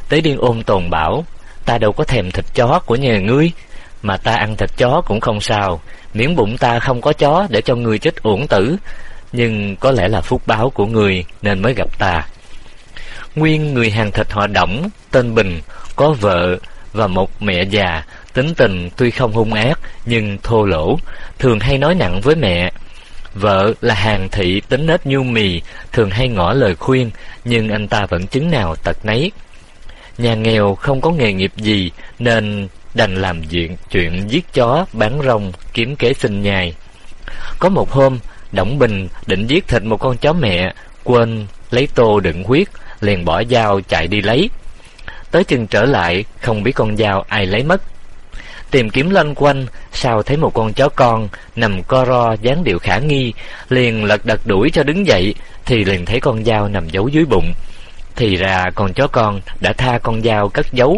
Tế Điên ôm tồn bảo: Ta đâu có thèm thịt chó của nhà ngươi, mà ta ăn thịt chó cũng không sao, miễn bụng ta không có chó để cho ngươi chết uổng tử. Nhưng có lẽ là phúc báo của ngươi nên mới gặp ta. Nguyên người hàng thịt họ Đổng, tên Bình, có vợ và một mẹ già, tính tình tuy không hung ác nhưng thô lỗ, thường hay nói nặng với mẹ. Vợ là Hàng Thị, tính nết nhu mì, thường hay ngỏ lời khuyên, nhưng anh ta vẫn chứng nào tật nấy. Nhà nghèo không có nghề nghiệp gì nên đành làm chuyện chuyện giết chó bán rong kiếm kế sinh nhai. Có một hôm, Đổng Bình định giết thịt một con chó mẹ, quên lấy tô đựng huyết, liền bỏ dao chạy đi lấy. Tới chừng trở lại, không biết con dao ai lấy mất. Tìm kiếm loanh quanh, sao thấy một con chó con nằm co ro dáng điệu khả nghi, liền lật đật đuổi cho đứng dậy, thì liền thấy con dao nằm giấu dưới bụng. Thì ra con chó con đã tha con dao cất giấu.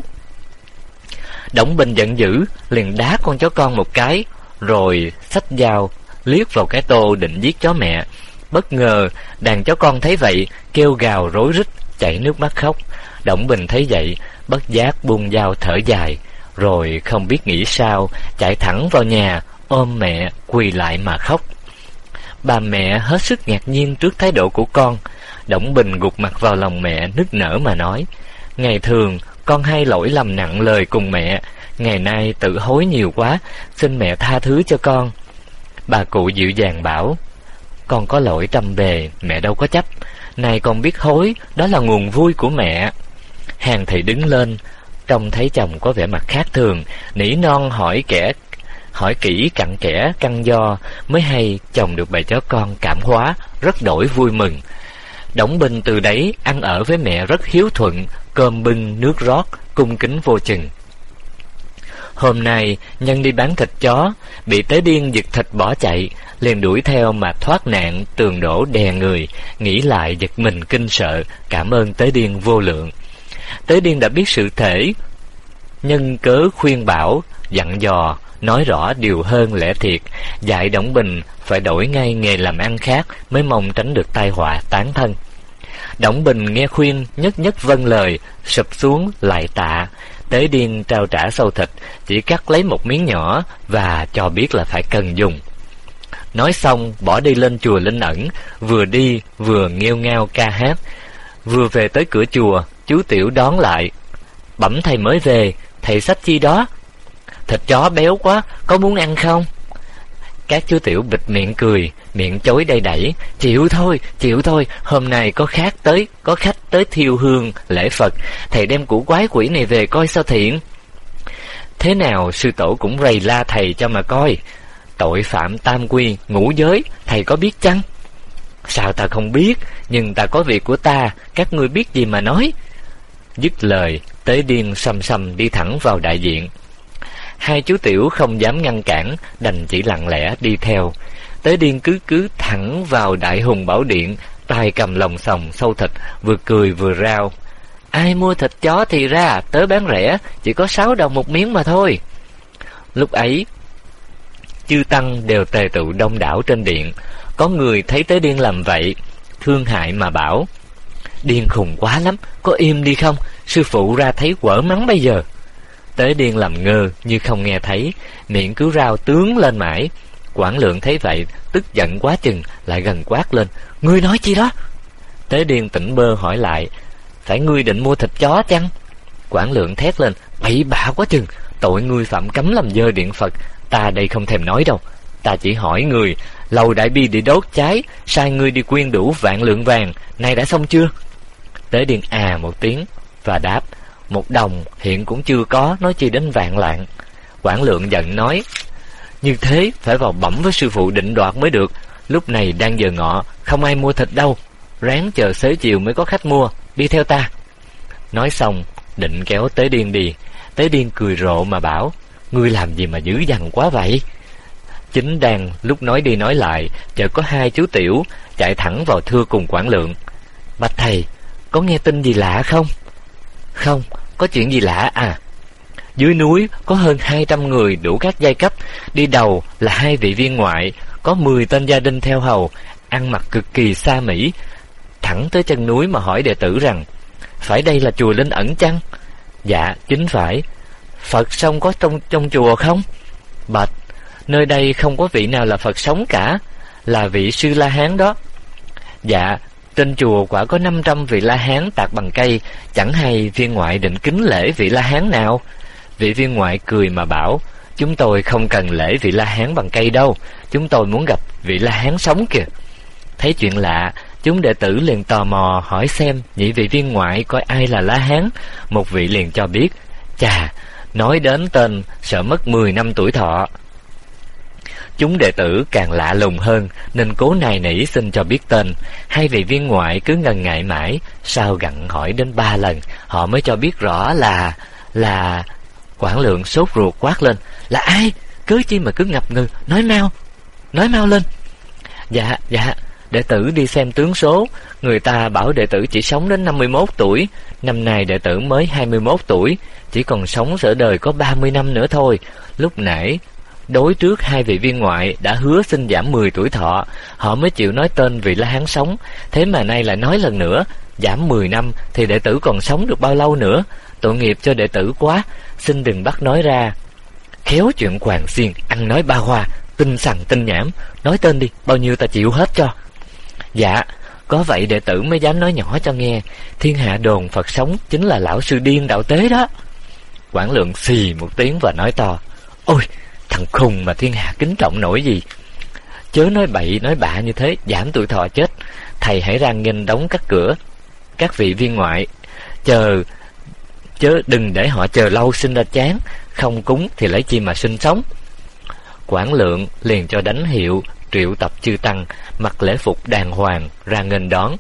Đổng Bình giận dữ, liền đá con chó con một cái, rồi xách dao liếc vào cái tô định giết chó mẹ. Bất ngờ đàn chó con thấy vậy, kêu gào rối rít, chảy nước mắt khóc. Đổng Bình thấy vậy, bất giác buông dao thở dài, rồi không biết nghĩ sao, chạy thẳng vào nhà, ôm mẹ quỳ lại mà khóc. Bà mẹ hết sức ngạc nhiên trước thái độ của con. Đổng Bình gục mặt vào lòng mẹ, nức nở mà nói: Ngày thường con hay lỗi lầm nặng lời cùng mẹ, ngày nay tự hối nhiều quá, xin mẹ tha thứ cho con. Bà cụ dịu dàng bảo: Con có lỗi trăm bề, mẹ đâu có chấp. Này con biết hối, đó là nguồn vui của mẹ. Hàng Thị đứng lên, trông thấy chồng có vẻ mặt khác thường, nỉ non hỏi kẻ hỏi kỹ cặn kẽ căn do, mới hay chồng được bầy chó con cảm hóa, rất đổi vui mừng. Đổng Bình từ đấy ăn ở với mẹ rất hiếu thuận, cơm bưng nước rót, cung kính vô chừng. Hôm nay nhân đi bán thịt chó, bị Tế Điên giật thịt bỏ chạy, liền đuổi theo mà thoát nạn, tường đổ đè người, nghĩ lại giật mình kinh sợ, cảm ơn Tế Điên vô lượng. Tế Điên đã biết sự thể, nhân cớ khuyên bảo, dặn dò, nói rõ điều hơn lẽ thiệt, dạy Đổng Bình phải đổi ngay nghề làm ăn khác, mới mong tránh được tai họa tán thân. Đổng Bình nghe khuyên, nhất nhất vâng lời, sụp xuống lại tạ. Tế Điên trao trả sâu thịt, chỉ cắt lấy một miếng nhỏ và cho biết là phải cần dùng. Nói xong bỏ đi lên chùa Linh Ẩn, vừa đi vừa nghêu ngao ca hát. Vừa về tới cửa chùa, chú Tiểu đón lại: Bẩm thầy mới về, thầy xách chi đó? Thịt chó béo quá, có muốn ăn không? Các chú Tiểu bịt miệng cười, miệng chối đầy đẩy: Chịu thôi, chịu thôi, hôm nay có khác tới, có khách tới thiêu hương lễ Phật, thầy đem củ quái quỷ này về coi sao thiện. Thế nào sư tổ cũng rầy la thầy cho mà coi. Tội phạm tam quy, ngũ giới, thầy có biết chăng? Sao ta không biết, nhưng ta có việc của ta, các ngươi biết gì mà nói. Dứt lời, Tế Điên xăm xăm đi thẳng vào đại viện. Hai chú Tiểu không dám ngăn cản, đành chỉ lặng lẽ đi theo. Tế Điên cứ cứ thẳng vào đại hùng bảo điện, tay cầm lồng sòng sâu thịt, vừa cười vừa rao: Ai mua thịt chó thì ra, tớ bán rẻ, chỉ có sáu đồng một miếng mà thôi. Lúc ấy, chư tăng đều tề tụ đông đảo trên điện. Có người thấy Tế Điên làm vậy, thương hại mà bảo: Điên khùng quá lắm, có im đi không, sư phụ ra thấy quở mắng bây giờ. Tế Điên làm ngơ như không nghe thấy, miệng cứ rao tướng lên mãi. Quản Lượng thấy vậy, tức giận quá chừng, lại gần quát lên: Ngươi nói chi đó? Tế Điên tỉnh bơ hỏi lại: Phải ngươi định mua thịt chó chăng? Quản Lượng thét lên: Bậy bạ quá chừng, tội ngươi phạm cấm làm dơ điện Phật, ta đây không thèm nói đâu. Ta chỉ hỏi người, lầu Đại Bi để đốt cháy, sai ngươi đi quyên đủ vạn lượng vàng, nay đã xong chưa? Tế Điên à một tiếng và đáp: Một đồng hiện cũng chưa có, nói chi đến vạn lạng. Quản Lượng giận nói: Như thế phải vào bẩm với sư phụ định đoạt mới được. Lúc này đang giờ ngọ, không ai mua thịt đâu, ráng chờ xế chiều mới có khách mua, đi theo ta. Nói xong định kéo Tế Điên đi. Tế Điên cười rộ mà bảo: Ngươi làm gì mà dữ dằn quá vậy? Chính đang lúc nói đi nói lại, chợt có hai chú Tiểu chạy thẳng vào thưa cùng Quản Lượng: Bạch thầy, có nghe tin gì lạ không? Không, có chuyện gì lạ à? Dưới núi có hơn hai trăm người đủ các giai cấp, đi đầu là hai vị viên ngoại, có mười tên gia đình theo hầu, ăn mặc cực kỳ xa mỹ, thẳng tới chân núi mà hỏi đệ tử rằng: phải đây là chùa Linh Ẩn chăng? Dạ, chính phải. Phật sống có trong trong chùa không? Bạch, nơi đây không có vị nào là Phật sống cả, là vị Sư La Hán đó. Dạ, trên chùa quả có năm trăm vị La Hán tạc bằng cây, chẳng hay viên ngoại định kính lễ vị La Hán nào? Vị viên ngoại cười mà bảo, chúng tôi không cần lễ vị La Hán bằng cây đâu, chúng tôi muốn gặp vị La Hán sống kìa. Thấy chuyện lạ, chúng đệ tử liền tò mò hỏi xem nhị vị viên ngoại coi ai là La Hán. Một vị liền cho biết, chà, nói đến tên sợ mất mười năm tuổi thọ. Chúng đệ tử càng lạ lùng hơn nên cố nài nỉ xin cho biết tên. Hai vị viên ngoại cứ ngần ngại mãi, sau gặng hỏi đến ba lần họ mới cho biết rõ là là Quảng Lượng sốt ruột quát lên, là ai? Cớ chi mà cứ ngập ngừng, nói mau, nói mau lên. Dạ, dạ, đệ tử đi xem tướng số, người ta bảo đệ tử chỉ sống đến năm mươi mốt tuổi, năm nay đệ tử mới hai mươi mốt tuổi, chỉ còn sống sở đời có ba mươi năm nữa thôi. Lúc nãy đối trước hai vị viên ngoại đã hứa xin giảm mười tuổi thọ, họ mới chịu nói tên vị La Hán sống, thế mà nay lại nói lần nữa giảm mười năm thì đệ tử còn sống được bao lâu nữa? Tội nghiệp cho đệ tử quá, xin đừng bắt nói ra. Khéo chuyện Hoàng Xiên ăn nói ba hoa, tinh sằng tinh nhảm, nói tên đi, bao nhiêu ta chịu hết cho. Dạ, có vậy đệ tử mới dám nói nhỏ cho nghe, thiên hạ đồn Phật sống chính là lão sư điên đạo tế đó. Quảng Lượng xì một tiếng và nói to, ôi, thằng khùng mà thiên hạ kính trọng nổi gì. Chớ nói bậy nói bạ như thế, giảm tuổi thọ chết. Thầy hãy ra nghênh đóng các cửa. Các vị viên ngoại chờ, chớ đừng để họ chờ lâu sinh ra chán, không cúng thì lấy chi mà sinh sống. Quảng Lượng liền cho đánh hiệu triệu tập chư tăng, mặc lễ phục đàng hoàng ra nghênh đón.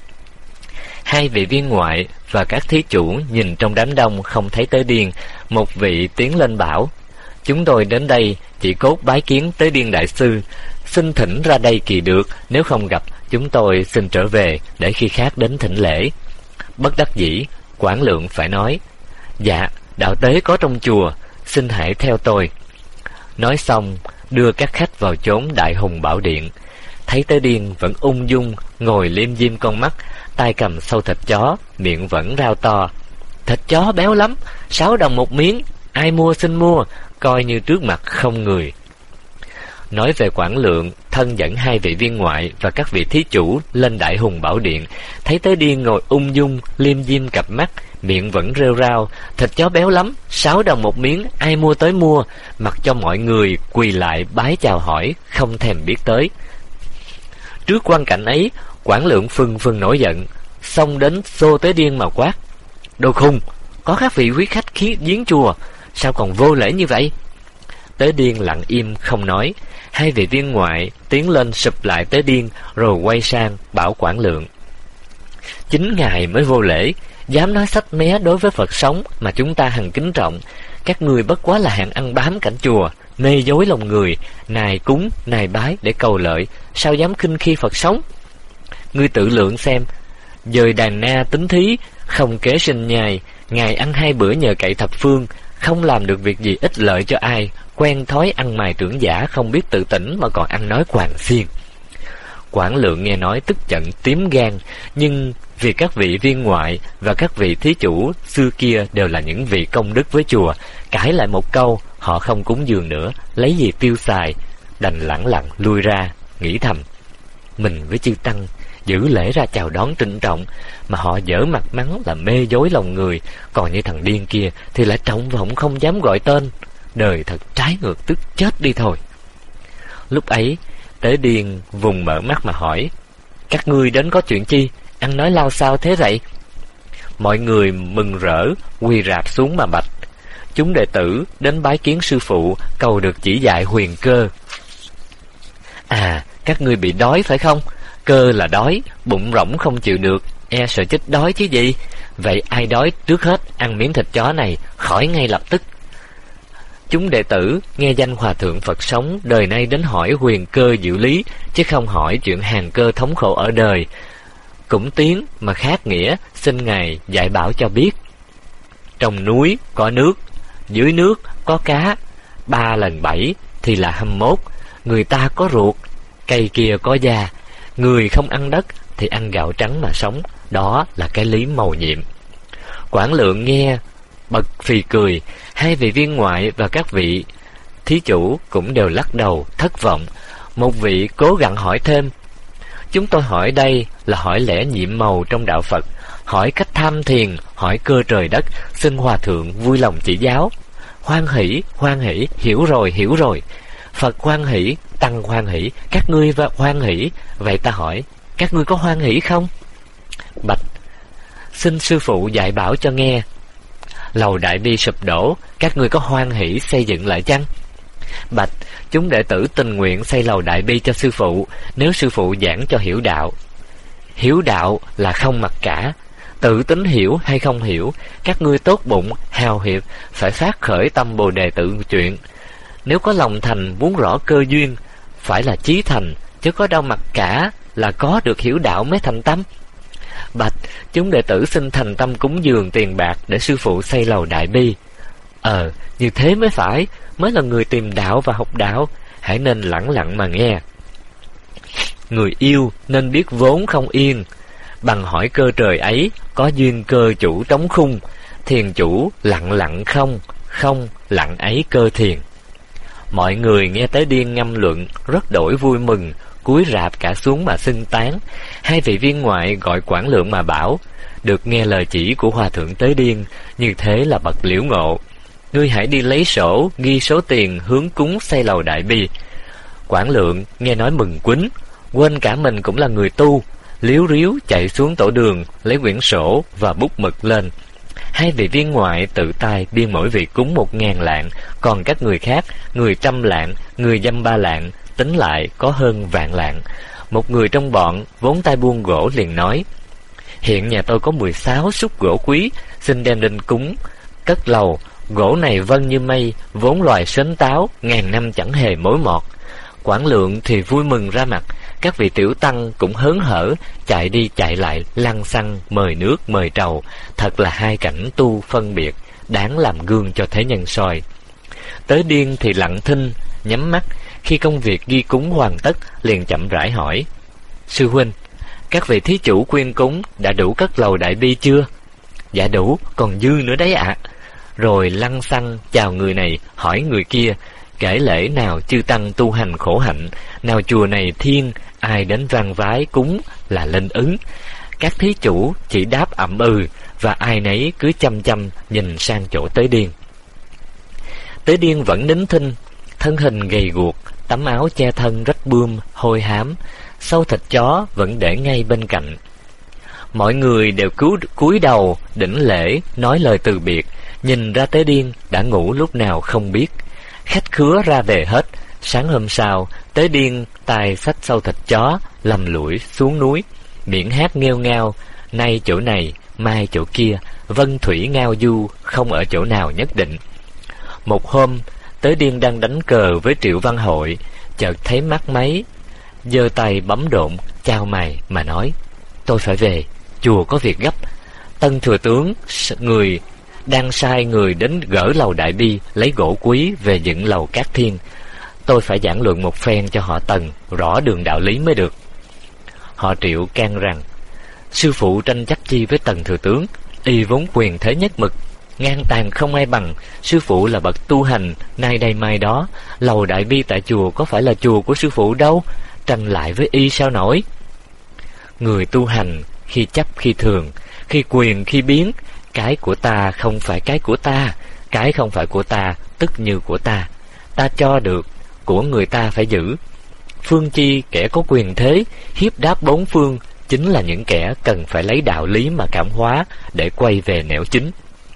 Hai vị viên ngoại và các thí chủ nhìn trong đám đông không thấy Tế Điên. Một vị tiến lên bảo, chúng tôi đến đây chỉ cốt bái kiến Tế Điên đại sư, xin thỉnh ra đây kỳ được, nếu không gặp chúng tôi xin trở về để khi khác đến thỉnh lễ. Bất đắc dĩ, Quảng Lượng phải nói, dạ, đạo tế có trong chùa, xin hãy theo tôi. Nói xong đưa các khách vào chốn Đại Hùng Bảo Điện. Thấy Tế Điên vẫn ung dung ngồi liêm diêm con mắt, tay cầm sâu thịt chó, miệng vẫn rao to, thịt chó béo lắm, sáu đồng một miếng, ai mua xin mua, coi như trước mặt không người. Nói về Quảng Lượng, thân dẫn hai vị viên ngoại và các vị thí chủ lên Đại Hùng Bảo Điện. Thấy Tế Điên ngồi ung dung liêm diêm cặp mắt, miệng vẫn rêu rao, thịt chó béo lắm, sáu đồng một miếng, ai mua tới mua, mặc cho mọi người quỳ lại bái chào hỏi, không thèm biết tới. Trước quan cảnh ấy, Quảng Lượng phừng phừng nổi giận, xông đến xô Tế Điên mà quát, đồ khùng, có các vị quý khách khí viếng chùa, sao còn vô lễ như vậy? Tế Điên lặng im không nói. Hai vị viên ngoại tiến lên sụp lại Tế Điên, rồi quay sang bảo Quảng Lượng, chính ngài mới vô lễ, dám nói sách mé đối với Phật sống mà chúng ta hằng kính trọng. Các người bất quá là hạng ăn bám cảnh chùa, mê dối lòng người, nài cúng nài bái để cầu lợi, sao dám khinh khi Phật sống? Ngươi tự lượng xem, dời đàn na tính thí, không kế sinh nhai, ngài ăn hai bữa nhờ cậy thập phương, không làm được việc gì ích lợi cho ai, quen thói ăn mài trưởng giả, không biết tự tỉnh mà còn ăn nói Hoàng Xiên. Quảng Lượng nghe nói tức giận tím gan, nhưng vì các vị viên ngoại và các vị thí chủ xưa kia đều là những vị công đức với chùa, cãi lại một câu, họ không cúng dường nữa, lấy gì tiêu xài, đành lẳng lặng lui ra, nghĩ thầm, mình với chư tăng giữ lễ ra chào đón trịnh trọng, mà họ dở mặt mắng là mê dối lòng người, còn như thằng điên kia thì lại trọng vọng không dám gọi tên. Đời thật trái ngược, tức chết đi thôi. Lúc ấy Tế Điên vùng mở mắt mà hỏi, các ngươi đến có chuyện chi, ăn nói lao sao thế vậy? Mọi người mừng rỡ quỳ rạp xuống mà bạch, chúng đệ tử đến bái kiến sư phụ, cầu được chỉ dạy huyền cơ. À, các ngươi bị đói phải không? Cơ là đói, bụng rỗng không chịu được, e sợ chết đói chứ gì. Vậy ai đói trước hết ăn miếng thịt chó này, khỏi ngay lập tức. Chúng đệ tử nghe danh hòa thượng Phật sống đời nay đến hỏi huyền cơ diệu lý, chứ không hỏi chuyện hàng cơ thống khổ ở đời. Cũng tiếng mà khác nghĩa, xin ngài dạy bảo cho biết. Trong núi có nước, dưới nước có cá, ba lần bảy thì là hăm mốt. Người ta có ruột, cây kia có da. Người không ăn đất thì ăn gạo trắng mà sống, đó là cái lý mầu nhiệm. Quản Lượng nghe bật phì cười. Hai vị viên ngoại và các vị thí chủ cũng đều lắc đầu thất vọng. Một vị cố gắng hỏi thêm: chúng tôi hỏi đây là hỏi lẽ nhiệm màu trong đạo Phật, hỏi cách tham thiền, hỏi cơ trời đất, xin hòa thượng vui lòng chỉ giáo. Hoan hỷ, hoan hỷ, hiểu rồi, hiểu rồi. Phật hoan hỷ, tăng hoan hỷ, các ngươi và hoan hỷ. Vậy ta hỏi, các ngươi có hoan hỷ không? Bạch: xin sư phụ dạy bảo cho nghe. Lầu Đại Bi sụp đổ, các ngươi có hoan hỷ xây dựng lại chăng? Bạch: chúng đệ tử tình nguyện xây lầu Đại Bi cho sư phụ, nếu sư phụ giảng cho hiểu đạo. Hiểu đạo là không mặc cả, tự tính hiểu hay không hiểu, các ngươi tốt bụng, hào hiệp, phải phát khởi tâm Bồ Đề tự chuyện. Nếu có lòng thành muốn rõ cơ duyên, phải là chí thành, chứ có đâu mặc cả là có được hiểu đạo mới thành tâm. Bạch: chúng đệ tử xin thành tâm cúng dường tiền bạc để sư phụ xây lầu Đại Bi. Ờ, như thế mới phải, mới là người tìm đạo và học đạo, hãy nên lẳng lặng mà nghe. Người yêu nên biết vốn không yên, bằng hỏi cơ trời ấy, có duyên cơ chủ trống khung, thiền chủ lặng lặng không, không lặng ấy cơ thiền. Mọi người nghe tới điên ngâm luận rất đổi vui mừng, cúi rạp cả xuống mà xưng tán. Hai vị viên ngoại gọi Quản Lượng mà bảo: được nghe lời chỉ của hòa thượng Tới Điên, như thế là bậc liễu ngộ. Ngươi hãy đi lấy sổ ghi số tiền hướng cúng xây lầu Đại Bi. Quản Lượng nghe nói mừng quýnh, quên cả mình cũng là người tu, liếu riếu chạy xuống tổ đường lấy quyển sổ và bút mực lên. Hai vị viên ngoại tự tay biên mỗi vị cúng một ngàn lạng, còn các người khác, người trăm lạng, người dăm ba lạng, tính lại có hơn vạn lạng. Một người trong bọn vốn tay buôn gỗ liền nói: hiện nhà tôi có mười sáu xúc gỗ quý, xin đem lên cúng cất lầu. Gỗ này vân như mây, vốn loài sến táo, ngàn năm chẳng hề mối mọt. Quản Lượng thì vui mừng ra mặt, các vị tiểu tăng cũng hớn hở, chạy đi chạy lại, lăng xăng, mời nước mời trầu. Thật là hai cảnh tu phân biệt, đáng làm gương cho thế nhân soi. Tới Điên thì lặng thinh, nhắm mắt. Khi công việc ghi cúng hoàn tất, liền chậm rãi hỏi: sư huynh, các vị thí chủ quyên cúng đã đủ cất lầu Đại Bi chưa? Dạ đủ, còn dư nữa đấy ạ. À. Rồi lăng xăng chào người này hỏi người kia, kể lễ nào chư tăng tu hành khổ hạnh, nào chùa này thiên ai đến vang vái cúng là lên ứng. Các thí chủ chỉ đáp ậm ừ, và ai nấy cứ chăm chăm nhìn sang chỗ Tới Điên. Tới Điên vẫn nín thinh, thân hình gầy guộc, tấm áo che thân rách bươm hôi hám, sâu thịt chó vẫn để ngay bên cạnh. Mọi người đều cúi cúi đầu đỉnh lễ nói lời từ biệt, nhìn ra Tới Điên đã ngủ lúc nào không biết. Khách khứa ra về hết. Sáng hôm sau, Tới Điên tài xách sâu thịt chó lầm lũi xuống núi, miệng hát nghêu ngao, nay chỗ này mai chỗ kia, vân thủy ngao du, không ở chỗ nào nhất định. Một hôm, Tới Điên đang đánh cờ với Triệu Văn Hội, chợt thấy mắt máy, giơ tay bấm độn chào mày mà nói: tôi phải về, chùa có việc gấp. Tân thừa tướng người đang sai người đến gỡ lầu Đại Bi lấy gỗ quý về dựng lầu Cát Thiên. Tôi phải giảng luận một phen cho họ Tần rõ đường đạo lý mới được. Họ Triệu can rằng: sư phụ tranh chấp chi với Tần thừa tướng, y vốn quyền thế nhất mực, ngang tàn không ai bằng. Sư phụ là bậc tu hành, nay đây mai đó, lầu Đại Bi tại chùa có phải là chùa của sư phụ đâu, tranh lại với y sao nổi. Người tu hành khi chấp khi thường, khi quyền khi biến, cái của ta không phải cái của ta, cái không phải của ta tức như của ta. Ta cho được, của người ta phải giữ. Phương chi kẻ có quyền thế, hiếp đáp bốn phương, chính là những kẻ cần phải lấy đạo lý mà cảm hóa để quay về nẻo chính.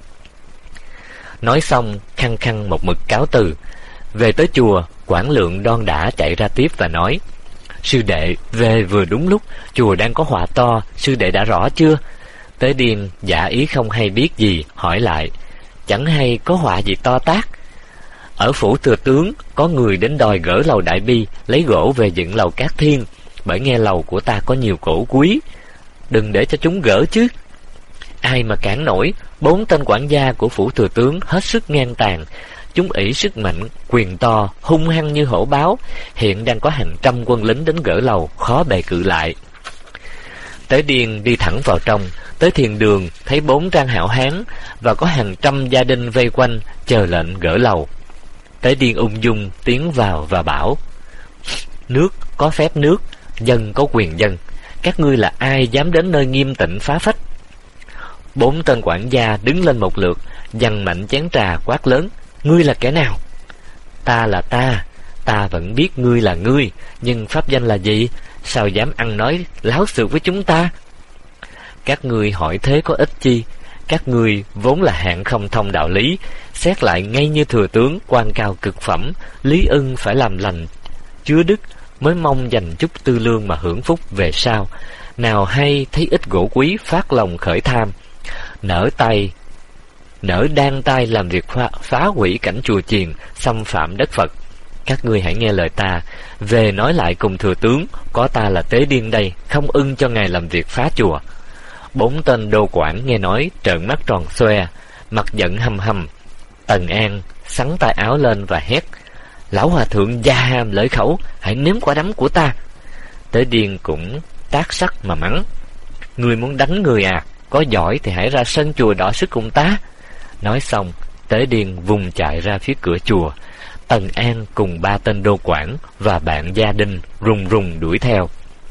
Nói xong, khăng khăng một mực cáo từ. Về tới chùa, Quản Lượng đon đả chạy ra tiếp và nói: sư đệ về vừa đúng lúc, chùa đang có họa to, sư đệ đã rõ chưa? Tới Điên giả ý không hay biết gì, hỏi lại: chẳng hay có họa gì to tát? Ở phủ thừa tướng có người đến đòi gỡ lầu Đại Bi lấy gỗ về dựng lầu Cát Thiên, bởi nghe lầu của ta có nhiều cổ quý, đừng để cho chúng gỡ chứ. Ai mà cản nổi? Bốn tên quản gia của phủ thừa tướng hết sức ngang tàn, chúng ỷ sức mạnh quyền to, hung hăng như hổ báo, hiện đang có hàng trăm quân lính đến gỡ lầu, khó bề cự lại. Tế Điên đi thẳng vào trong. Tới thiền đường thấy bốn trang hảo hán và có hàng trăm gia đình vây quanh chờ lệnh gỡ lầu. Tế Điên ung dung tiến vào và bảo: nước có phép nước, dân có quyền dân. Các ngươi là ai dám đến nơi nghiêm tịnh phá phách? Bốn tên quản gia đứng lên một lượt, giằng mạnh chén trà quát lớn: ngươi là kẻ nào? Ta là ta. Ta vẫn biết ngươi là ngươi, nhưng pháp danh là gì? Sao dám ăn nói láo xược với chúng ta? Các ngươi hỏi thế có ích chi? Các ngươi vốn là hạng không thông đạo lý, xét lại ngay như thừa tướng quan cao cực phẩm, lý ưng phải làm lành chứa đức, mới mong dành chút tư lương mà hưởng phúc về sau. Nào hay thấy ít gỗ quý phát lòng khởi tham, nở tay nở đan tay làm việc phá, phá hủy cảnh chùa chiền, xâm phạm đất Phật. Các ngươi hãy nghe lời ta, về nói lại cùng thừa tướng, có ta là Tế Điên đây, không ưng cho ngài làm việc phá chùa. Bốn tên đô quản nghe nói trợn mắt tròn xoe, mặt giận hầm hầm. Tần An xắn tay áo lên và hét: lão hòa thượng da ham lưỡi khẩu, hãy nếm quả đấm của ta. Tế Điên cũng tác sắc mà mắng: ngươi muốn đánh người à? Có giỏi thì hãy ra sân chùa đọ sức cùng ta. Nói xong, Tế Điên vùng chạy ra phía cửa chùa. Tần An cùng ba tên đô quản và bạn gia đình rùng rùng đuổi theo.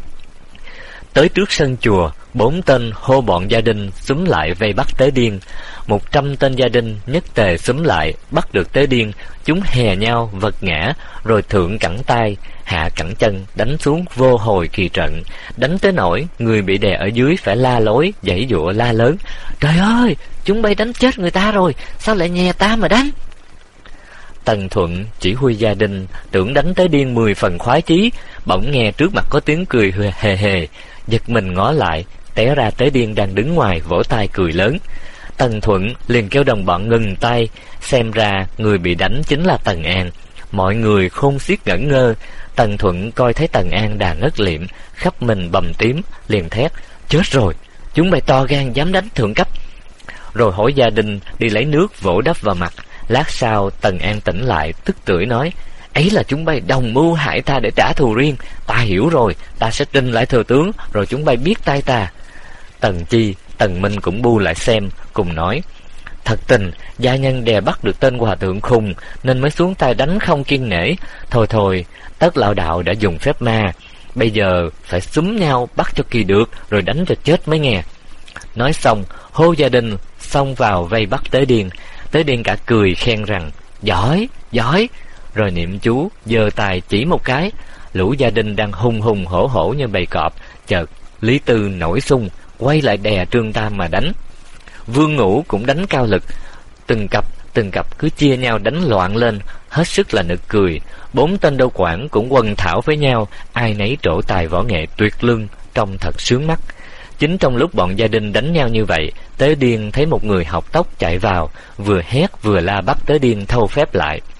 Tới trước sân chùa, bốn tên hô bọn gia đình xúm lại vây bắt Tế Điên. Một trăm tên gia đình nhất tề xúm lại bắt được Tế Điên. Chúng hè nhau vật ngã, rồi thượng cẳng tay, hạ cẳng chân, đánh xuống vô hồi kỳ trận, đánh tới nỗi người bị đè ở dưới phải la lối giãy giụa la lớn: trời ơi, chúng bay đánh chết người ta rồi, sao lại nhè ta mà đánh? Tần Thuận chỉ huy gia đình tưởng đánh Tế Điên mười phần khoái chí, bỗng nghe trước mặt có tiếng cười hề hề, giật mình ngó lại, té ra Tế Điên đang đứng ngoài vỗ tay cười lớn. Tần Thuận liền kêu đồng bọn ngừng tay, xem ra người bị đánh chính là Tần An. Mọi người khôn xiết ngẩn ngơ. Tần Thuận coi thấy Tần An đà ngất liệm, khắp mình bầm tím, liền thét: chết rồi, chúng bay to gan dám đánh thượng cấp. Rồi hỏi gia đình đi lấy nước vỗ đắp vào mặt. Lát sau Tần An tỉnh lại, tức tưởi nói: ấy là chúng bay đồng mưu hại ta để trả thù riêng. Ta hiểu rồi, ta sẽ trình lại thừa tướng, rồi chúng bay biết tay ta. Tần Chi, Tần Minh cũng bu lại xem, cùng nói: thật tình gia nhân đè bắt được tên hòa thượng khùng, nên mới xuống tay đánh không kiêng nể. Thôi thôi, tất lão đạo đã dùng phép ma, bây giờ phải xúm nhau bắt cho kỳ được, rồi đánh cho chết mới nghe. Nói xong, hô gia đình xông vào vây bắt Tế Điên. Tế Điên cả cười khen rằng: giỏi, giỏi. Rồi niệm chú, giơ tay chỉ một cái. Lũ gia đình đang hùng hùng hổ hổ như bầy cọp, chợt Lý Tư nổi xung, quay lại đè Trương Tam mà đánh. Vương Ngũ cũng đánh cao lực, từng cặp từng cặp cứ chia nhau đánh loạn lên, hết sức là nực cười. Bốn tên đô quản cũng quần thảo với nhau, ai nấy trổ tài võ nghệ tuyệt luân, trông thật sướng mắt. Chính trong lúc bọn gia đình đánh nhau như vậy, Tế Điên thấy một người học tóc chạy vào, vừa hét vừa la bắt Tế Điên thâu phép lại.